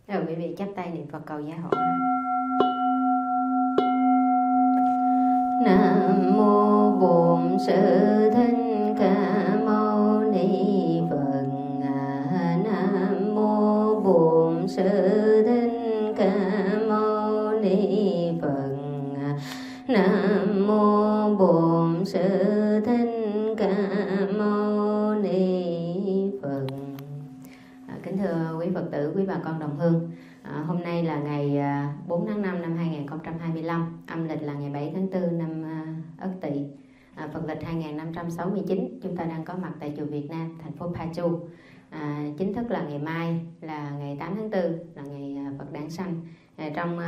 Rồi quý vị chắp tay niệm Phật cầu gia hộ. Nam mô Bổn Sư Thích Ca Mâu Ni Phật. Nam mô Bổn Sư Thích Ca Mâu Ni Phật. Nam mô Bổn Sư Thích Ca Mâu Ni Phật. Kính thưa quý Phật tử, quý bà con đồng hương, hôm nay là ngày 4 tháng 5 năm 2025, âm lịch là ngày 7 tháng 4 năm Ất Tỵ, Phật lịch 2569. Chúng ta đang có mặt tại chùa Việt Nam, thành phố Pa Chu. Chính thức là ngày mai là ngày 8 tháng 4 là ngày Phật đản sanh. Trong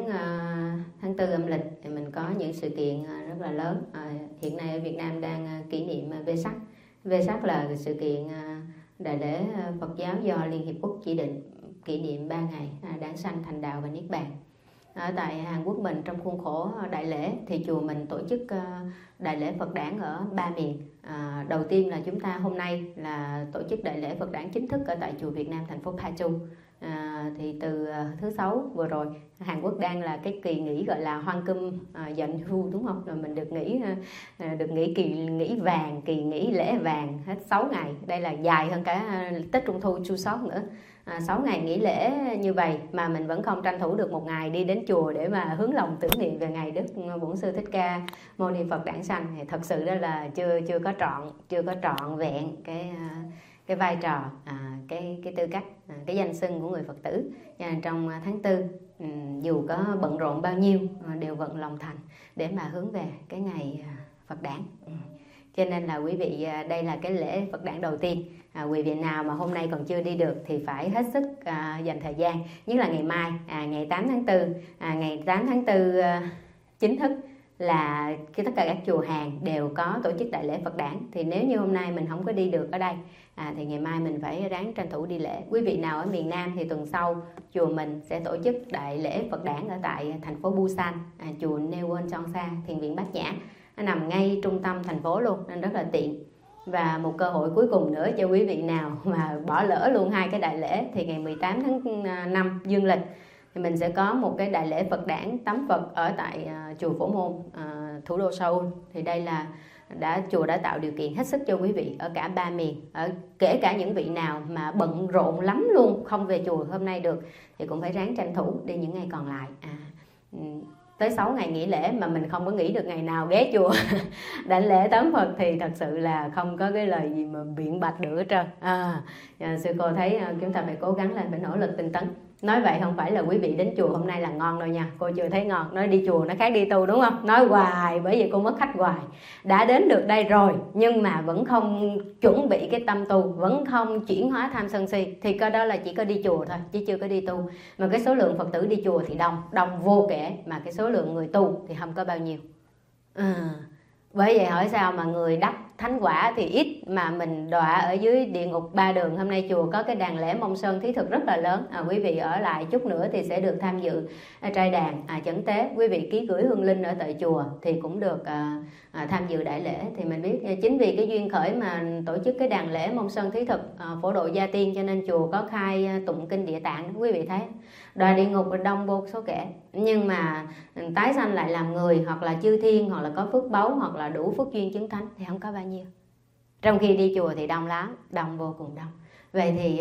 tháng 4 âm lịch thì mình có những sự kiện rất là lớn. Hiện nay ở Việt Nam đang kỷ niệm Vesak. Vesak là sự kiện đại lễ Phật giáo do Liên Hiệp Quốc chỉ định, kỷ niệm 3 ngày đản sanh, thành đạo và niết bàn. Ở tại Hàn Quốc mình, trong khuôn khổ đại lễ thì chùa mình tổ chức đại lễ Phật đản ở 3 miền. Đầu tiên là chúng ta hôm nay là tổ chức đại lễ Phật đản chính thức ở tại chùa Việt Nam, thành phố Pa Chu. Thì từ thứ Sáu vừa rồi, Hàn Quốc đang là cái kỳ nghỉ gọi là Hoang Cum Dận Thu, đúng không? Rồi mình được nghỉ kỳ nghỉ vàng, kỳ nghỉ lễ vàng hết 6 ngày. Đây là dài hơn cả Tết Trung Thu Chu Sót nữa. 6 ngày nghỉ lễ như vậy mà mình vẫn không tranh thủ được một ngày đi đến chùa để mà hướng lòng tưởng niệm về ngày Đức Bổn Sư Thích Ca Mâu Ni Phật đản sanh. Thì thật sự đó là chưa có trọn vẹn cái vai trò, cái tư cách, cái danh xưng của người Phật tử. Trong tháng 4 dù có bận rộn bao nhiêu đều vận lòng thành để mà hướng về cái ngày Phật đản. Cho nên là quý vị, đây là cái lễ Phật đản đầu tiên. Quý vị nào mà hôm nay còn chưa đi được thì phải hết sức dành thời gian, nhất là ngày mai, ngày 8 tháng 4. Ngày 8 tháng 4 chính thức là tất cả các chùa Hàn đều có tổ chức đại lễ Phật đản. Thì nếu như hôm nay mình không có đi được ở đây thì ngày mai mình phải ráng tranh thủ đi lễ. Quý vị nào ở miền Nam thì tuần sau chùa mình sẽ tổ chức đại lễ Phật đản ở tại thành phố Busan, chùa Newon Chongsa, Thiền viện Bát Nhã. Nó nằm ngay trung tâm thành phố luôn nên rất là tiện. Và một cơ hội cuối cùng nữa cho quý vị nào mà bỏ lỡ luôn hai cái đại lễ thì ngày 18 tháng 5 dương lịch thì mình sẽ có một cái đại lễ Phật đản tắm Phật ở tại chùa Phổ Môn, thủ đô Seoul. Thì đây là chùa đã tạo điều kiện hết sức cho quý vị ở cả 3 miền, kể cả những vị nào mà bận rộn lắm luôn không về chùa hôm nay được thì cũng phải ráng tranh thủ đi những ngày còn lại. Tới 6 ngày nghỉ lễ mà mình không có nghỉ được ngày nào ghé chùa đảnh lễ tắm Phật thì thật sự là không có cái lời gì mà biện bạch được hết trơn. Sư cô thấy chúng ta phải cố gắng lên, phải nỗ lực tinh tấn. Nói vậy không phải là quý vị đến chùa hôm nay là ngon đâu nha, cô chưa thấy ngon. Nói đi chùa nó khác đi tu, đúng không? Nói hoài bởi vì cô mất khách hoài. Đã đến được đây rồi nhưng mà vẫn không chuẩn bị cái tâm tu, vẫn không chuyển hóa tham sân si thì cái đó là chỉ có đi chùa thôi chứ chưa có đi tu. Mà cái số lượng Phật tử đi chùa thì đông vô kể, mà cái số lượng người tu thì không có bao nhiêu. Bởi vậy hỏi sao mà người đắc thánh quả thì ít mà mình đọa ở dưới địa ngục 3 đường. Hôm nay chùa có cái đàn lễ Mông Sơn thí thực rất là lớn. Quý vị ở lại chút nữa thì sẽ được tham dự trai đàn chẩn tế. Quý vị ký gửi hương linh ở tại chùa thì cũng được tham dự đại lễ. Thì mình biết chính vì cái duyên khởi mà tổ chức cái đàn lễ Mông Sơn thí thực phổ độ gia tiên cho nên chùa có khai tụng kinh Địa Tạng. Quý vị thấy đọa địa ngục đông vô số kể, nhưng mà tái sanh lại làm người hoặc là chư thiên hoặc là có phước báu hoặc là đủ phước duyên chứng thánh thì không có bao nhiêu. Trong khi đi chùa thì đông lắm, đông vô cùng đông. Vậy thì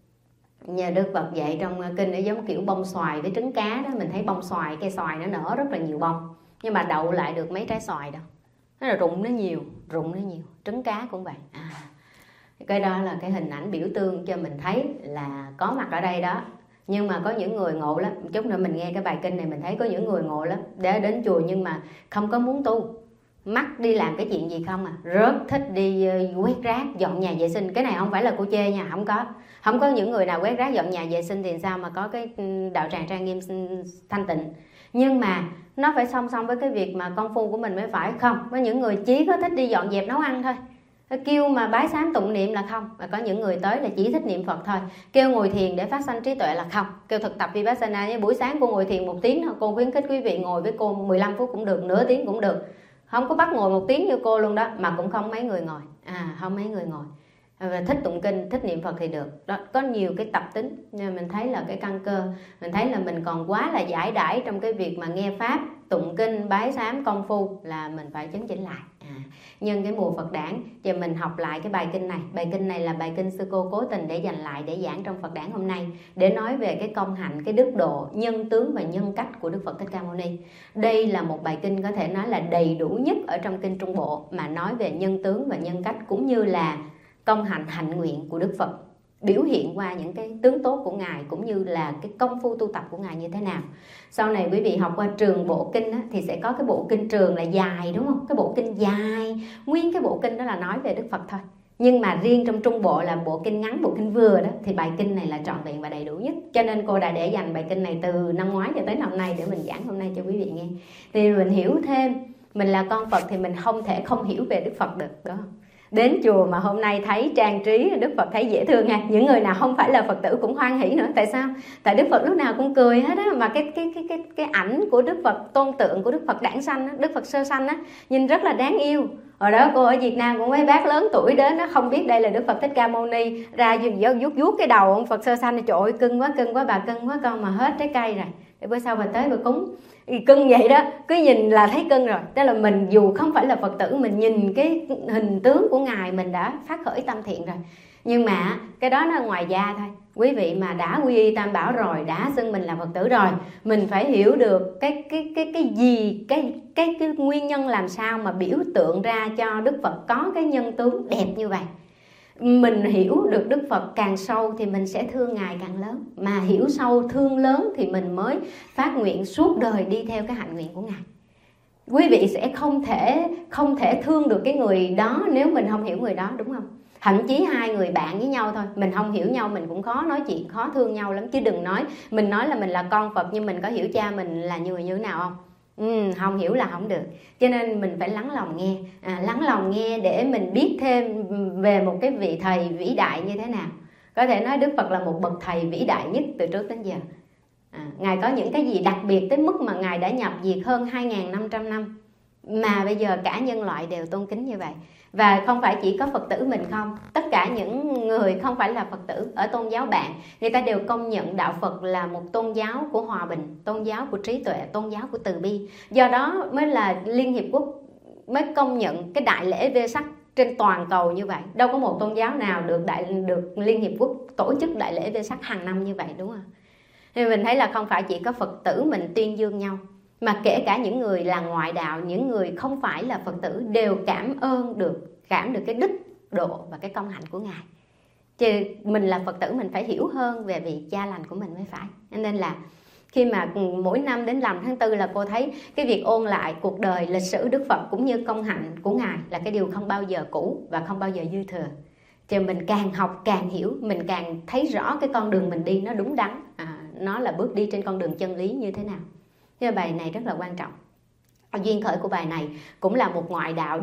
nhà Đức Phật dạy trong kinh nó giống kiểu bông xoài với trứng cá đó. Mình thấy bông xoài, cây xoài nó nở rất là nhiều bông, nhưng mà đậu lại được mấy trái xoài đâu. Nó là rụng nó nhiều. Trứng cá cũng vậy. Cái đó là cái hình ảnh biểu tượng cho mình thấy là có mặt ở đây đó. Nhưng mà có những người ngộ lắm. Chút nữa mình nghe cái bài kinh này mình thấy có những người ngộ lắm, để đến chùa nhưng mà không có muốn tu, mắc đi làm cái chuyện gì không rất thích đi quét rác, dọn nhà vệ sinh. Cái này không phải là cô chê nha, không có những người nào quét rác dọn nhà vệ sinh thì sao mà có cái đạo tràng trang nghiêm thanh tịnh. Nhưng mà nó phải song song với cái việc mà công phu của mình mới phải. Không, có những người chỉ có thích đi dọn dẹp nấu ăn thôi, kêu mà bái sám tụng niệm là không. Và có những người tới là chỉ thích niệm Phật thôi, kêu ngồi thiền để phát sanh trí tuệ là không. Kêu thực tập Vipassana với buổi sáng cô ngồi thiền 1 tiếng thôi, cô khuyến khích quý vị ngồi với cô 15 phút cũng được, nửa tiếng cũng được, không có bắt ngồi 1 tiếng như cô luôn đó. Mà cũng không mấy người ngồi, không mấy người ngồi. thích tụng kinh, thích niệm Phật thì được. Đó, có nhiều cái tập tính nên mình thấy là cái căn cơ, mình thấy là mình còn quá là giải đãi trong cái việc mà nghe pháp, tụng kinh, bái sám, công phu, là mình phải chấn chỉnh lại. Nhân cái mùa Phật đản giờ mình học lại cái bài kinh này. Bài kinh này là bài kinh sư cô cố tình để dành lại để giảng trong Phật đản hôm nay, để nói về cái công hạnh, cái đức độ, nhân tướng và nhân cách của Đức Phật Thích Ca Mâu Ni. Đây là một bài kinh có thể nói là đầy đủ nhất ở trong kinh Trung Bộ mà nói về nhân tướng và nhân cách, cũng như là công hạnh, hạnh nguyện của Đức Phật, biểu hiện qua những cái tướng tốt của Ngài, cũng như là cái công phu tu tập của Ngài như thế nào. Sau này quý vị học qua trường bộ kinh á, thì sẽ có cái bộ kinh trường là dài, đúng không? Cái bộ kinh dài, nguyên cái bộ kinh đó là nói về Đức Phật thôi. Nhưng mà riêng trong Trung Bộ là bộ kinh ngắn, bộ kinh vừa đó, thì bài kinh này là trọn vẹn và đầy đủ nhất. Cho nên cô đã để dành bài kinh này từ năm ngoái cho tới năm nay để mình giảng hôm nay cho quý vị nghe. Thì mình hiểu thêm, mình là con Phật thì mình không thể không hiểu về Đức Phật được, đúng không? Đến chùa mà hôm nay thấy trang trí Đức Phật thấy dễ thương ha. Những người nào không phải là Phật tử cũng hoan hỉ nữa. Tại sao? Tại Đức Phật lúc nào cũng cười hết á. Mà cái ảnh của Đức Phật, tôn tượng của Đức Phật đản sanh á, Đức Phật sơ sanh á, nhìn rất là đáng yêu. Hồi đó cô ở Việt Nam cũng mấy bác lớn tuổi đến nó không biết đây là Đức Phật Thích Ca Mâu Ni, ra vuốt cái đầu ông Phật sơ sanh, trời ơi cưng quá bà, cưng quá con, mà hết trái cây rồi. Để bữa sau bà tới bà cúng cưng vậy đó, cứ nhìn là thấy cưng rồi. Tức là mình dù không phải là Phật tử, mình nhìn cái hình tướng của Ngài mình đã phát khởi tâm thiện rồi. Nhưng mà cái đó nó ngoài da thôi. Quý vị mà đã quy y Tam Bảo rồi, đã xưng mình là Phật tử rồi, mình phải hiểu được cái gì, cái nguyên nhân làm sao mà biểu tượng ra cho Đức Phật có cái nhân tướng đẹp như vậy. Mình hiểu được Đức Phật càng sâu thì mình sẽ thương Ngài càng lớn. Mà hiểu sâu thương lớn thì mình mới phát nguyện suốt đời đi theo cái hạnh nguyện của Ngài. Quý vị sẽ không thể thương được cái người đó nếu mình không hiểu người đó, đúng không? Thậm chí hai người bạn với nhau thôi, mình không hiểu nhau mình cũng khó nói chuyện, khó thương nhau lắm. Chứ đừng nói, mình nói là mình là con Phật nhưng mình có hiểu cha mình là người như thế nào không? Không hiểu là không được. Cho nên mình phải lắng lòng nghe, lắng lòng nghe để mình biết thêm về một cái vị thầy vĩ đại như thế nào. Có thể nói Đức Phật là một bậc thầy vĩ đại nhất từ trước đến giờ. Ngài có những cái gì đặc biệt tới mức mà Ngài đã nhập diệt hơn 2.500 năm mà bây giờ cả nhân loại đều tôn kính như vậy. Và không phải chỉ có Phật tử mình không, tất cả những người không phải là Phật tử ở tôn giáo bạn, người ta đều công nhận đạo Phật là một tôn giáo của hòa bình, tôn giáo của trí tuệ, tôn giáo của từ bi. Do đó mới là Liên Hiệp Quốc mới công nhận cái đại lễ Vesak trên toàn cầu như vậy. Đâu có một tôn giáo nào được Liên Hiệp Quốc tổ chức đại lễ Vesak hàng năm như vậy, đúng không? Thì mình thấy là không phải chỉ có Phật tử mình tuyên dương nhau, mà kể cả những người là ngoại đạo, những người không phải là Phật tử đều cảm được cái đức độ và cái công hạnh của Ngài. Chứ mình là Phật tử mình phải hiểu hơn về vị cha lành của mình mới phải. Nên là khi mà mỗi năm đến rằm tháng 4 là cô thấy cái việc ôn lại cuộc đời, lịch sử Đức Phật cũng như công hạnh của Ngài là cái điều không bao giờ cũ và không bao giờ dư thừa. Chứ mình càng học càng hiểu, mình càng thấy rõ cái con đường mình đi nó đúng đắn, nó là bước đi trên con đường chân lý như thế nào. Thế bài này rất là quan trọng. Duyên khởi của bài này cũng là một ngoại đạo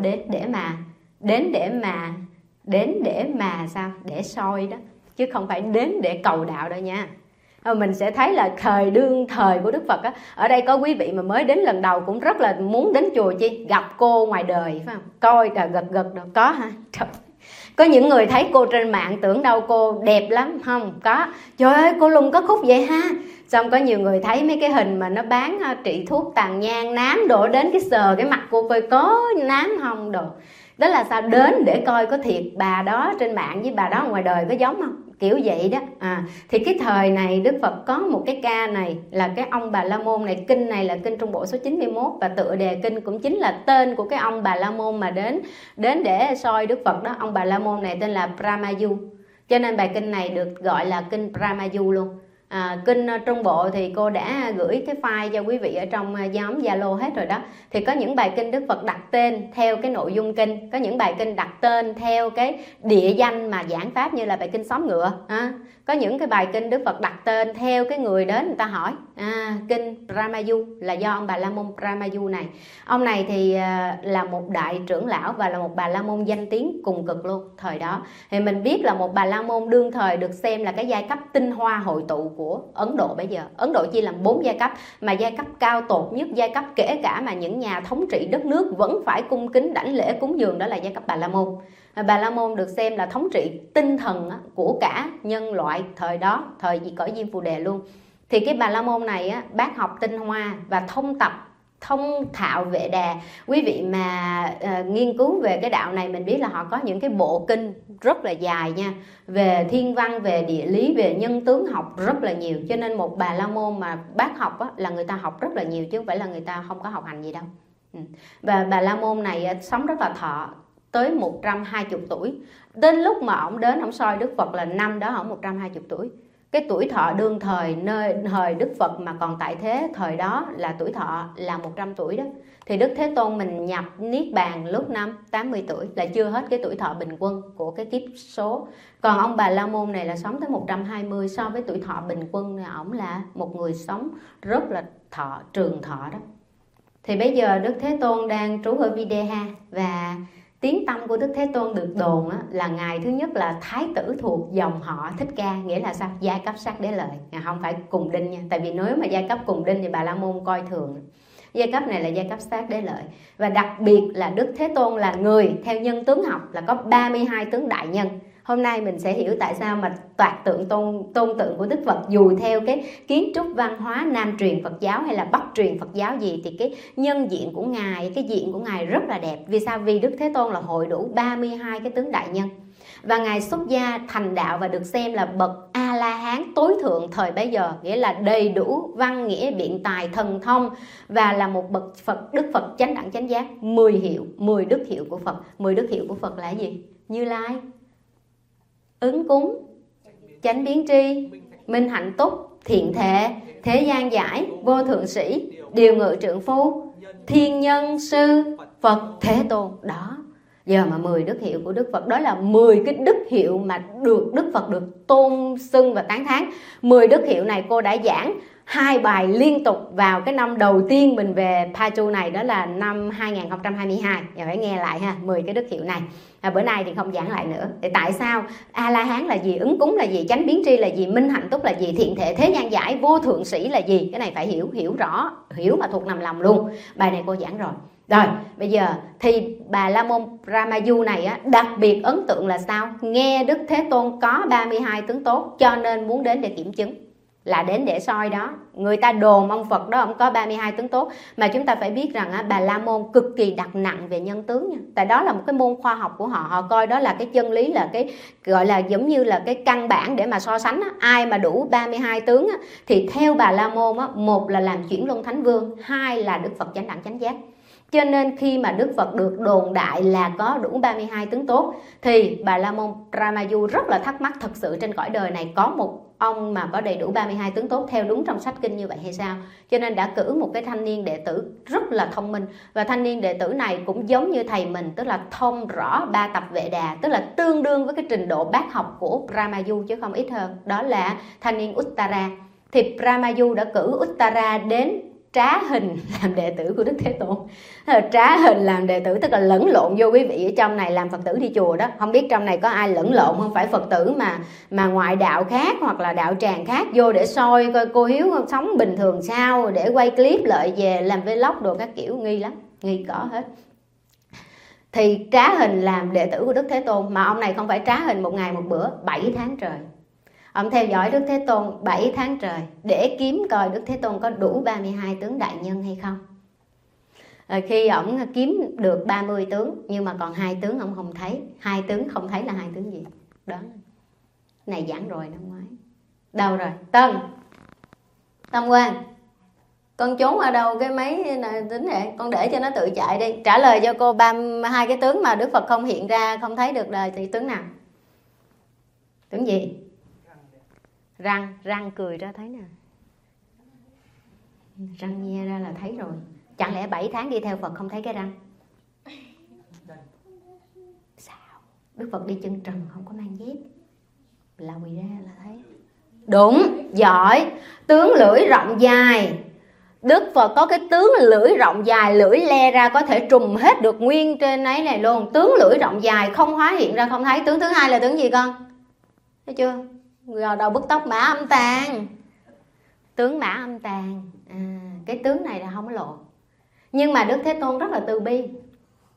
để soi đó, chứ không phải đến để cầu đạo đâu nha. Mình sẽ thấy là thời của Đức Phật á, ở đây có quý vị mà mới đến lần đầu cũng rất là muốn đến chùa chi, gặp cô ngoài đời phải không? Coi gật rồi có hả? Trời. Có những người thấy cô trên mạng tưởng đâu cô đẹp lắm, không có. Trời ơi cô lùn có khúc vậy ha. Xong có nhiều người thấy mấy cái hình mà nó bán trị thuốc tàn nhang, nám đổ đến cái sờ cái mặt cô coi có nám không đồ. Đó là sao? Đến để coi có thiệt bà đó trên mạng với bà đó ngoài đời có giống không? Kiểu vậy đó. Thì cái thời này Đức Phật có một cái ca này là cái ông Bà La Môn này. Kinh này là kinh Trung Bộ số 91 và tựa đề kinh cũng chính là tên của cái ông Bà La Môn mà đến để soi Đức Phật đó. Ông Bà La Môn này tên là Brahmayu. Cho nên bài kinh này được gọi là kinh Brahmayu luôn. Kinh Trung Bộ thì cô đã gửi cái file cho quý vị ở trong nhóm Zalo hết rồi đó. Thì có những bài kinh Đức Phật đặt tên theo cái nội dung kinh, có những bài kinh đặt tên theo cái địa danh mà giảng pháp như là bài kinh Xóm Ngựa. Có những cái bài kinh Đức Phật đặt tên theo cái người đến người ta hỏi. Kinh Brahmayu là do ông Bà La Môn Brahmayu này. Ông này thì là một đại trưởng lão và là một Bà La Môn danh tiếng cùng cực luôn thời đó. Thì mình biết là một Bà La Môn đương thời được xem là cái giai cấp tinh hoa hội tụ của Ấn Độ bây giờ. Ấn Độ chia làm 4 giai cấp, mà giai cấp cao tột nhất, giai cấp kể cả mà những nhà thống trị đất nước vẫn phải cung kính đảnh lễ cúng dường, đó là giai cấp Bà La Môn. Bà La Môn được xem là thống trị tinh thần của cả nhân loại thời đó, thời cõi Diêm Phù Đề luôn. Thì cái Bà La Môn này bác học tinh hoa và thông thạo Vệ Đà. Quý vị mà nghiên cứu về cái đạo này, mình biết là họ có những cái bộ kinh rất là dài nha, về thiên văn, về địa lý, về nhân tướng học rất là nhiều. Cho nên một Bà La Môn mà bác học là người ta học rất là nhiều, chứ không phải là người ta không có học hành gì đâu. Và Bà La Môn này sống rất là thọ, tới 120 tuổi. Đến lúc mà ổng đến ổng soi Đức Phật là năm đó ổng 120 tuổi. Cái tuổi thọ đương thời thời Đức Phật mà còn tại thế, thời đó là tuổi thọ là 100 tuổi đó. Thì Đức Thế Tôn mình nhập Niết Bàn lúc năm 80 tuổi, là chưa hết cái tuổi thọ bình quân của cái kiếp số. Còn ông Bà La Môn này là sống tới 120, so với tuổi thọ bình quân là ổng là một người sống rất là trường thọ đó. Thì bây giờ Đức Thế Tôn đang trú ở Videha, và tiếng tăm của Đức Thế Tôn được đồn là ngài thứ nhất là thái tử thuộc dòng họ Thích Ca, nghĩa là sao? Giai cấp sát đế lợi, không phải cùng đinh nha. Tại vì nếu mà giai cấp cùng đinh thì Bà La Môn coi thường. Giai cấp này là giai cấp sát đế lợi. Và đặc biệt là Đức Thế Tôn là người theo nhân tướng học là có 32 tướng đại nhân. Hôm nay mình sẽ hiểu tại sao mà toạc tượng tôn tượng của Đức Phật, dù theo cái kiến trúc văn hóa Nam truyền Phật giáo hay là Bắc truyền Phật giáo gì, thì cái nhân diện của ngài, cái diện của ngài rất là đẹp. Vì sao? Vì Đức Thế Tôn là hội đủ 32 cái tướng đại nhân. Và ngài xuất gia thành đạo và được xem là bậc A-la-hán tối thượng thời bấy giờ, nghĩa là đầy đủ văn nghĩa biện tài thần thông, và là một bậc Đức Phật chánh đẳng chánh giác. 10 đức hiệu của Phật. 10 đức hiệu của Phật là gì? Như Lai, ứng cúng, chánh biến tri, minh hạnh túc, thiện thệ, thế gian giải, vô thượng sĩ, điều ngự trượng phu, thiên nhân sư, Phật Thế Tôn. Đó, giờ mà 10 đức hiệu của Đức Phật, đó là 10 cái đức hiệu mà được Đức Phật được tôn xưng và tán thán. 10 đức hiệu này cô đã giảng 2 bài liên tục vào cái năm đầu tiên mình về Paju này, đó là năm 2022. Giờ phải nghe lại ha, 10 cái đức hiệu này. Bữa nay thì không giảng lại nữa. Thì tại sao? A-la-hán là gì? Ứng cúng là gì? Chánh biến tri là gì? Minh hạnh túc là gì? Thiện thệ, thế gian giải, vô thượng sĩ là gì? Cái này phải hiểu rõ, hiểu mà thuộc nằm lòng luôn. Bài này cô giảng rồi. Rồi, bây giờ thì Bà La Môn Ramayu này đặc biệt ấn tượng là sao? Nghe Đức Thế Tôn có 32 tướng tốt, cho nên muốn đến để kiểm chứng, là đến để soi đó. Người ta đồn ông Phật đó ông có 32 tướng tốt, mà chúng ta phải biết rằng Bà La Môn cực kỳ đặt nặng về nhân tướng nha. Tại đó là một cái môn khoa học của họ, họ coi đó là cái chân lý, là cái gọi là giống như là cái căn bản để mà so sánh. Ai mà đủ 32 tướng thì theo Bà La Môn một là làm chuyển luân thánh vương, hai là Đức Phật chánh đẳng chánh giác. Cho nên khi mà Đức Phật được đồn đại là có đủ 32 tướng tốt, thì Bà La Môn Ramayu rất là thắc mắc, thực sự trên cõi đời này có một ông mà có đầy đủ 32 tướng tốt theo đúng trong sách kinh như vậy hay sao? Cho nên đã cử một cái thanh niên đệ tử rất là thông minh. Và thanh niên đệ tử này cũng giống như thầy mình, tức là thông rõ 3 tập Vệ Đà, tức là tương đương với cái trình độ bác học của Ramayu chứ không ít hơn. Đó là thanh niên Uttara. Thì Ramayu đã cử Uttara đến trá hình làm đệ tử của Đức Thế Tôn. Trá hình làm đệ tử tức là lẫn lộn vô, quý vị. Ở trong này làm Phật tử đi chùa đó, không biết trong này có ai lẫn lộn không, phải Phật tử mà ngoại đạo khác hoặc là đạo tràng khác vô để soi coi cô Hiếu sống bình thường sao, để quay clip lại về làm vlog đồ các kiểu, nghi lắm, nghi cỏ hết. Thì trá hình làm đệ tử của Đức Thế Tôn, mà ông này không phải trá hình một ngày một bữa, 7 tháng trời. Ông theo dõi Đức Thế Tôn 7 tháng trời để kiếm coi Đức Thế Tôn có đủ 32 tướng đại nhân hay không. Khi ông kiếm được 30 tướng, nhưng mà còn 2 tướng ông không thấy. 2 tướng không thấy là 2 tướng gì? Đoán. Này giảng rồi năm ngoái. Đâu rồi? Tâm Quang, con trốn ở đâu cái máy này tính hệ? Con để cho nó tự chạy đi. Trả lời cho cô 32 cái tướng mà Đức Phật không hiện ra, không thấy được là thì tướng nào? Tướng gì? Răng cười ra thấy nè, răng nhe ra là thấy rồi. Chẳng lẽ 7 tháng đi theo Phật không thấy cái răng? Sao? Đức Phật đi chân trần không có mang dép, là quỳ ra là thấy. Đúng, giỏi. Tướng lưỡi rộng dài. Đức Phật có cái tướng lưỡi rộng dài, lưỡi le ra có thể trùm hết được nguyên trên ấy này luôn. Tướng lưỡi rộng dài không hóa hiện ra không thấy. Tướng thứ hai là tướng gì con? Thấy chưa? Gò đầu bứt tóc mã âm tàn. Tướng mã âm tàn. Cái tướng này là không có lộ. Nhưng mà Đức Thế Tôn rất là từ bi.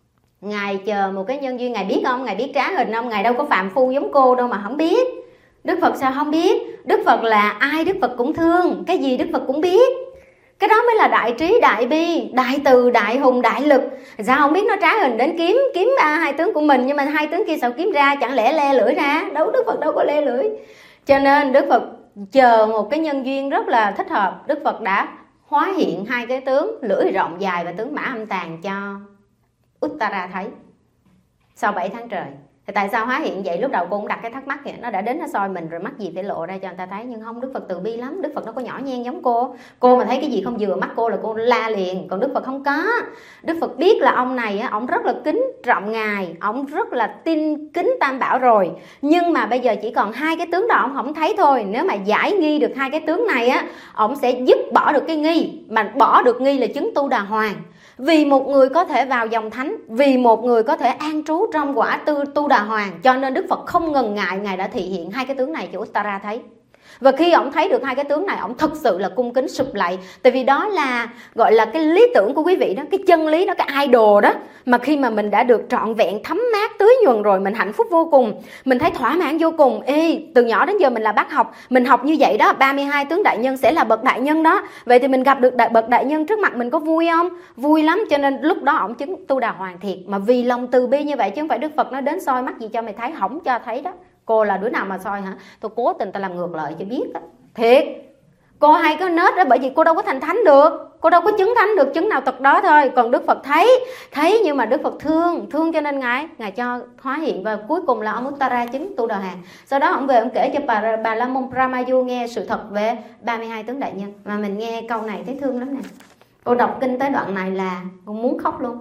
Ngài chờ một cái nhân duyên. Ngài biết không? Ngài biết trá hình không? Ngài đâu có phàm phu giống cô đâu mà không biết. Đức Phật sao không biết? Đức Phật là ai Đức Phật cũng thương, cái gì Đức Phật cũng biết. Cái đó mới là đại trí, đại bi, đại từ, đại hùng, đại lực. Sao không biết nó trá hình đến kiếm hai tướng của mình, nhưng mà hai tướng kia sao kiếm ra? Chẳng lẽ le lưỡi ra? Đâu, Đức Phật đâu có le lưỡi. Cho nên Đức Phật chờ một cái nhân duyên rất là thích hợp. Đức Phật đã hóa hiện hai cái tướng lưỡi rộng dài và tướng mã âm tàn cho Uttara thấy sau 7 tháng trời. Thì tại sao hóa hiện vậy? Lúc đầu cô cũng đặt cái thắc mắc vậy. Nó đã đến nó soi mình rồi, mắc gì phải lộ ra cho người ta thấy. Nhưng không, Đức Phật từ bi lắm. Đức Phật nó có nhỏ nhen giống cô. Cô mà thấy cái gì không vừa mắt cô là cô la liền. Còn Đức Phật không có. Đức Phật biết là ông này ông rất là kính trọng Ngài, ông rất là tin kính Tam Bảo rồi. Nhưng mà bây giờ chỉ còn hai cái tướng đó ông không thấy thôi. Nếu mà giải nghi được hai cái tướng này ông sẽ giúp bỏ được cái nghi. Mà bỏ được nghi là chứng tu đà hoàng. Vì một người có thể vào dòng thánh, vì một người có thể an trú trong quả tu đà hoàng, cho nên Đức Phật không ngần ngại, Ngài đã thị hiện hai cái tướng này cho Uttara thấy. Và khi ông thấy được hai cái tướng này, ông thực sự là cung kính sụp lạy. Tại vì đó là gọi là cái lý tưởng của quý vị đó, cái chân lý đó, cái idol đó. Mà khi mà mình đã được trọn vẹn thấm mát tưới nhuần rồi, mình hạnh phúc vô cùng, mình thấy thỏa mãn vô cùng. Từ nhỏ đến giờ mình là bác học, mình học như vậy đó, 32 tướng đại nhân sẽ là bậc đại nhân đó. Vậy thì mình gặp được bậc đại nhân trước mặt mình có vui không? Vui lắm. Cho nên lúc đó ông chứng tu đà hoàng thiệt. Mà vì lòng từ bi như vậy, chứ không phải Đức Phật nó đến soi mắt gì cho mày thấy, không cho thấy đó. Cô là đứa nào mà soi hả? Tôi cố tình ta làm ngược lại cho biết đó. Thiệt. Cô hay có nết đó, bởi vì cô đâu có thành thánh được. Cô đâu có chứng thánh được, chứng nào tật đó thôi. Còn Đức Phật thấy nhưng mà Đức Phật thương cho nên Ngài cho hóa hiện. Và cuối cùng là ông Uttara chứng tu đà hoàng. Sau đó ông về ông kể cho Bà La Môn Brahmayu nghe sự thật về 32 tướng đại nhân. Mà mình nghe câu này thấy thương lắm nè. Cô đọc kinh tới đoạn này là con muốn khóc luôn.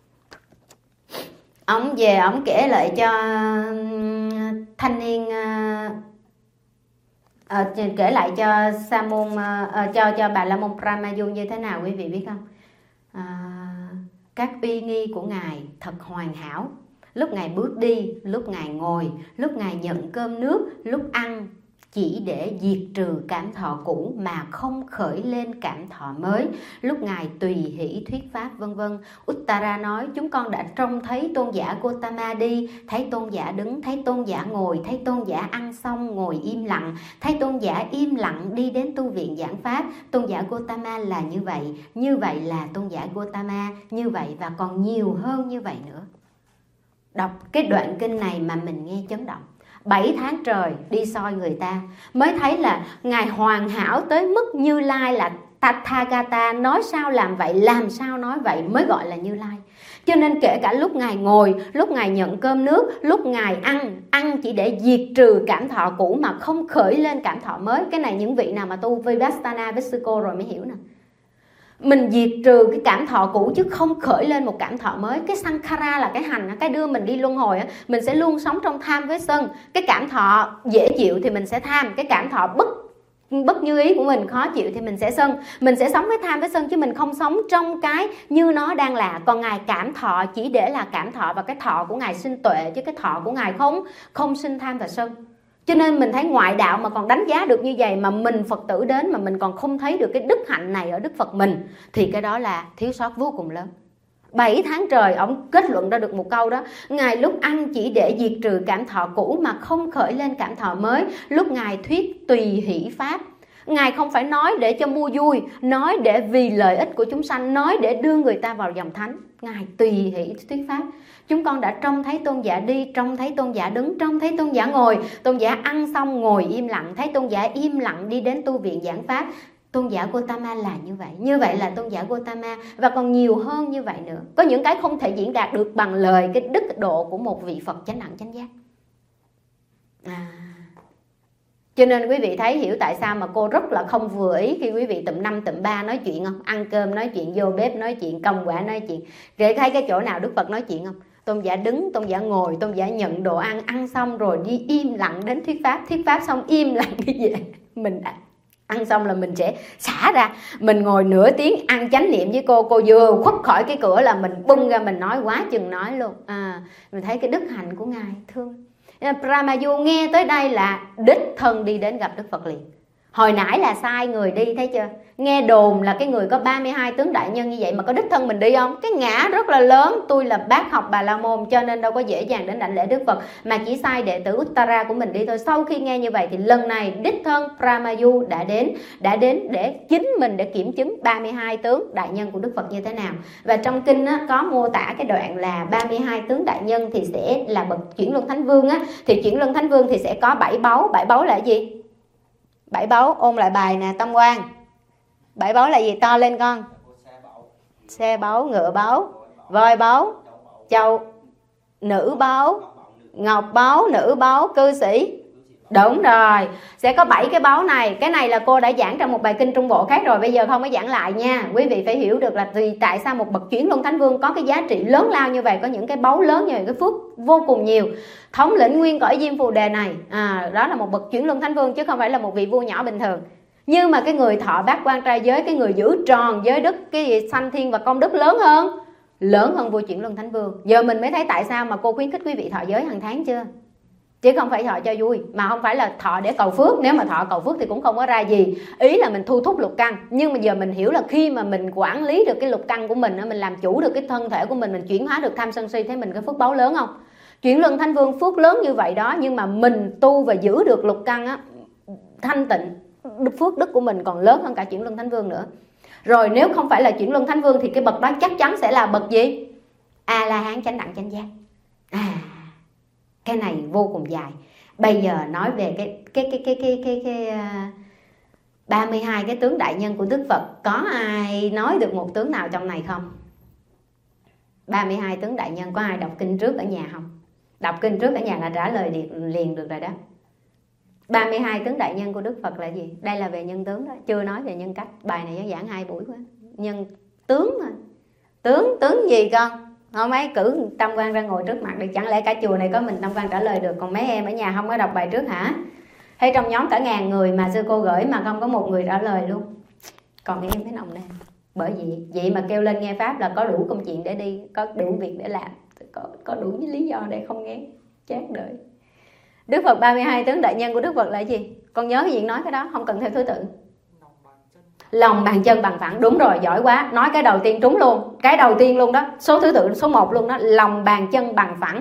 Ông về ông kể lại cho thanh niên, kể lại cho Sa môn, cho Bà La Môn Brahmayu như thế nào quý vị biết không? Các uy nghi của Ngài thật hoàn hảo. Lúc Ngài bước đi, lúc Ngài ngồi, lúc Ngài nhận cơm nước, lúc ăn, chỉ để diệt trừ cảm thọ cũ mà không khởi lên cảm thọ mới. Lúc Ngài tùy hỷ thuyết pháp vân vân. Uttara nói: chúng con đã trông thấy tôn giả Gotama đi, thấy tôn giả đứng, thấy tôn giả ngồi, thấy tôn giả ăn xong ngồi im lặng, thấy tôn giả im lặng đi đến tu viện giảng pháp. Tôn giả Gotama là như vậy là tôn giả Gotama, như vậy và còn nhiều hơn như vậy nữa. Đọc cái đoạn kinh này mà mình nghe chấn động. 7 tháng trời đi soi người ta mới thấy là Ngài hoàn hảo tới mức Như Lai là Tathagata, nói sao làm vậy, làm sao nói vậy mới gọi là Như Lai. Cho nên kể cả lúc Ngài ngồi, lúc Ngài nhận cơm nước, lúc Ngài ăn chỉ để diệt trừ cảm thọ cũ mà không khởi lên cảm thọ mới. Cái này những vị nào mà tu Vipassana với sư cô rồi mới hiểu nè. Mình diệt trừ cái cảm thọ cũ chứ không khởi lên một cảm thọ mới. Cái sankhara là cái hành, cái đưa mình đi luân hồi. Mình sẽ luôn sống trong tham với sân. Cái cảm thọ dễ chịu thì mình sẽ tham. Cái cảm thọ bất như ý của mình khó chịu thì mình sẽ sân. Mình sẽ sống với tham với sân chứ mình không sống trong cái như nó đang là. Còn Ngài cảm thọ chỉ để là cảm thọ, và cái thọ của Ngài sinh tuệ, chứ cái thọ của Ngài không sinh tham và sân. Cho nên mình thấy ngoại đạo mà còn đánh giá được như vậy, mà mình Phật tử đến mà mình còn không thấy được cái đức hạnh này ở Đức Phật mình, thì cái đó là thiếu sót vô cùng lớn. 7 tháng trời ông kết luận ra được một câu đó: Ngài lúc ăn chỉ để diệt trừ cảm thọ cũ mà không khởi lên cảm thọ mới. Lúc Ngài thuyết tùy hỷ pháp, Ngài không phải nói để cho mua vui, nói để vì lợi ích của chúng sanh, nói để đưa người ta vào dòng thánh. Ngài tùy hỷ thuyết pháp. Chúng con đã trông thấy tôn giả đi, trông thấy tôn giả đứng, trông thấy tôn giả ngồi. Tôn giả ăn xong ngồi im lặng, thấy tôn giả im lặng đi đến tu viện giảng pháp. Tôn giả Gotama là như vậy. Như vậy là tôn giả Gotama, và còn nhiều hơn như vậy nữa. Có những cái không thể diễn đạt được bằng lời, cái đức độ của một vị Phật chánh đẳng chánh giác. Cho nên quý vị thấy hiểu tại sao mà cô rất là không vừa ý khi quý vị tụm 5 tụm 3 nói chuyện không? Ăn cơm nói chuyện, vô bếp nói chuyện, công quả nói chuyện. Để thấy cái chỗ nào Đức Phật nói chuyện không? Tôn giả đứng, tôn giả ngồi, tôn giả nhận đồ ăn, ăn xong rồi đi im lặng đến thuyết pháp xong im lặng đi về. Mình ăn xong là mình sẽ xả ra, mình ngồi nửa tiếng ăn chánh niệm với cô vừa khuất khỏi cái cửa là mình bung ra mình nói quá chừng nói luôn. Mình thấy cái đức hạnh của Ngài thương. Brahmayu nghe tới đây là đích thân đi đến gặp Đức Phật liền. Hồi nãy là sai người đi, thấy chưa? Nghe đồn là cái người có 32 tướng đại nhân như vậy mà có đích thân mình đi không? Cái ngã rất là lớn. Tôi là bác học Bà La Môn cho nên đâu có dễ dàng đến đảnh lễ Đức Phật, mà chỉ sai đệ tử Uttara của mình đi thôi. Sau khi nghe như vậy thì lần này đích thân Brahmayu đã đến để chính mình để kiểm chứng 32 tướng đại nhân của Đức Phật như thế nào. Và trong kinh á, có mô tả cái đoạn là 32 tướng đại nhân thì sẽ là bậc chuyển luân thánh vương á, thì chuyển luân thánh vương thì sẽ có 7 báu. 7 báu là gì? 7 báu ôn lại bài nè Tâm Quang. 7 báu là gì? To lên con. Xe báu, ngựa báu, voi báu, châu, nữ báu, ngọc báu, nữ báu, cư sĩ. Đúng rồi, sẽ có 7 cái báu này. Cái này là cô đã giảng trong một bài kinh Trung Bộ khác rồi, bây giờ không có giảng lại nha. Quý vị phải hiểu được là vì tại sao một bậc chuyển luân thánh vương có cái giá trị lớn lao như vậy, có những cái báu lớn như vậy, cái phước vô cùng nhiều. Thống lĩnh nguyên cõi Diêm Phù Đề này, đó là một bậc chuyển luân thánh vương chứ không phải là một vị vua nhỏ bình thường. Nhưng mà cái người thọ bát quan trai giới, cái người giữ tròn giới đức, cái gì sanh thiên và công đức lớn hơn vua chuyển luân thánh vương. Giờ mình mới thấy tại sao mà cô khuyến khích quý vị thọ giới hàng tháng chưa? Chứ không phải thọ cho vui, mà không phải là thọ để cầu phước. Nếu mà thọ cầu phước thì cũng không có ra gì. Ý là mình thu thúc lục căn. Nhưng mà giờ mình hiểu là khi mà mình quản lý được cái lục căn của mình, mình làm chủ được cái thân thể của mình chuyển hóa được tham sân si, thấy mình cái phước báu lớn không? Chuyển luân thánh vương phước lớn như vậy đó, nhưng mà mình tu và giữ được lục căn á, thanh tịnh, phước đức của mình còn lớn hơn cả chuyển luân thánh vương nữa. Rồi nếu không phải là chuyển luân thánh vương thì cái bậc đó chắc chắn sẽ là bậc gì? A La Hán chánh đẳng chánh giác. Cái này vô cùng dài. Bây giờ nói về cái 32 cái tướng đại nhân của Đức Phật. Có ai nói được một tướng nào trong này không? 32 tướng đại nhân, có ai đọc kinh trước ở nhà không? Đọc kinh trước ở nhà là trả lời liền được rồi đó. 32 tướng đại nhân của Đức Phật là gì? Đây là về nhân tướng đó, chưa nói về nhân cách. Bài này giảng 2 buổi quá. Nhân tướng mà. Tướng gì con? Không, mấy cử Tâm Quang ra ngồi trước mặt đi. Chẳng lẽ cả chùa này có mình Tâm Quang trả lời được, còn mấy em ở nhà không có đọc bài trước hả? Hay trong nhóm cả ngàn người mà sư cô gửi mà không có một người trả lời luôn. Còn em thấy nồng nàn. Bởi vậy mà kêu lên nghe pháp là có đủ công chuyện để đi, có đủ việc để làm, có đủ lý do để không nghe. Chán đời. Đức Phật 32 tướng đại nhân của Đức Phật là gì? Con nhớ cái gì nói cái đó, không cần theo thứ tự. Lòng bàn chân bằng phẳng. Đúng rồi, giỏi quá. Nói cái đầu tiên trúng luôn. Cái đầu tiên luôn đó, số thứ tự số 1 luôn đó. Lòng bàn chân bằng phẳng.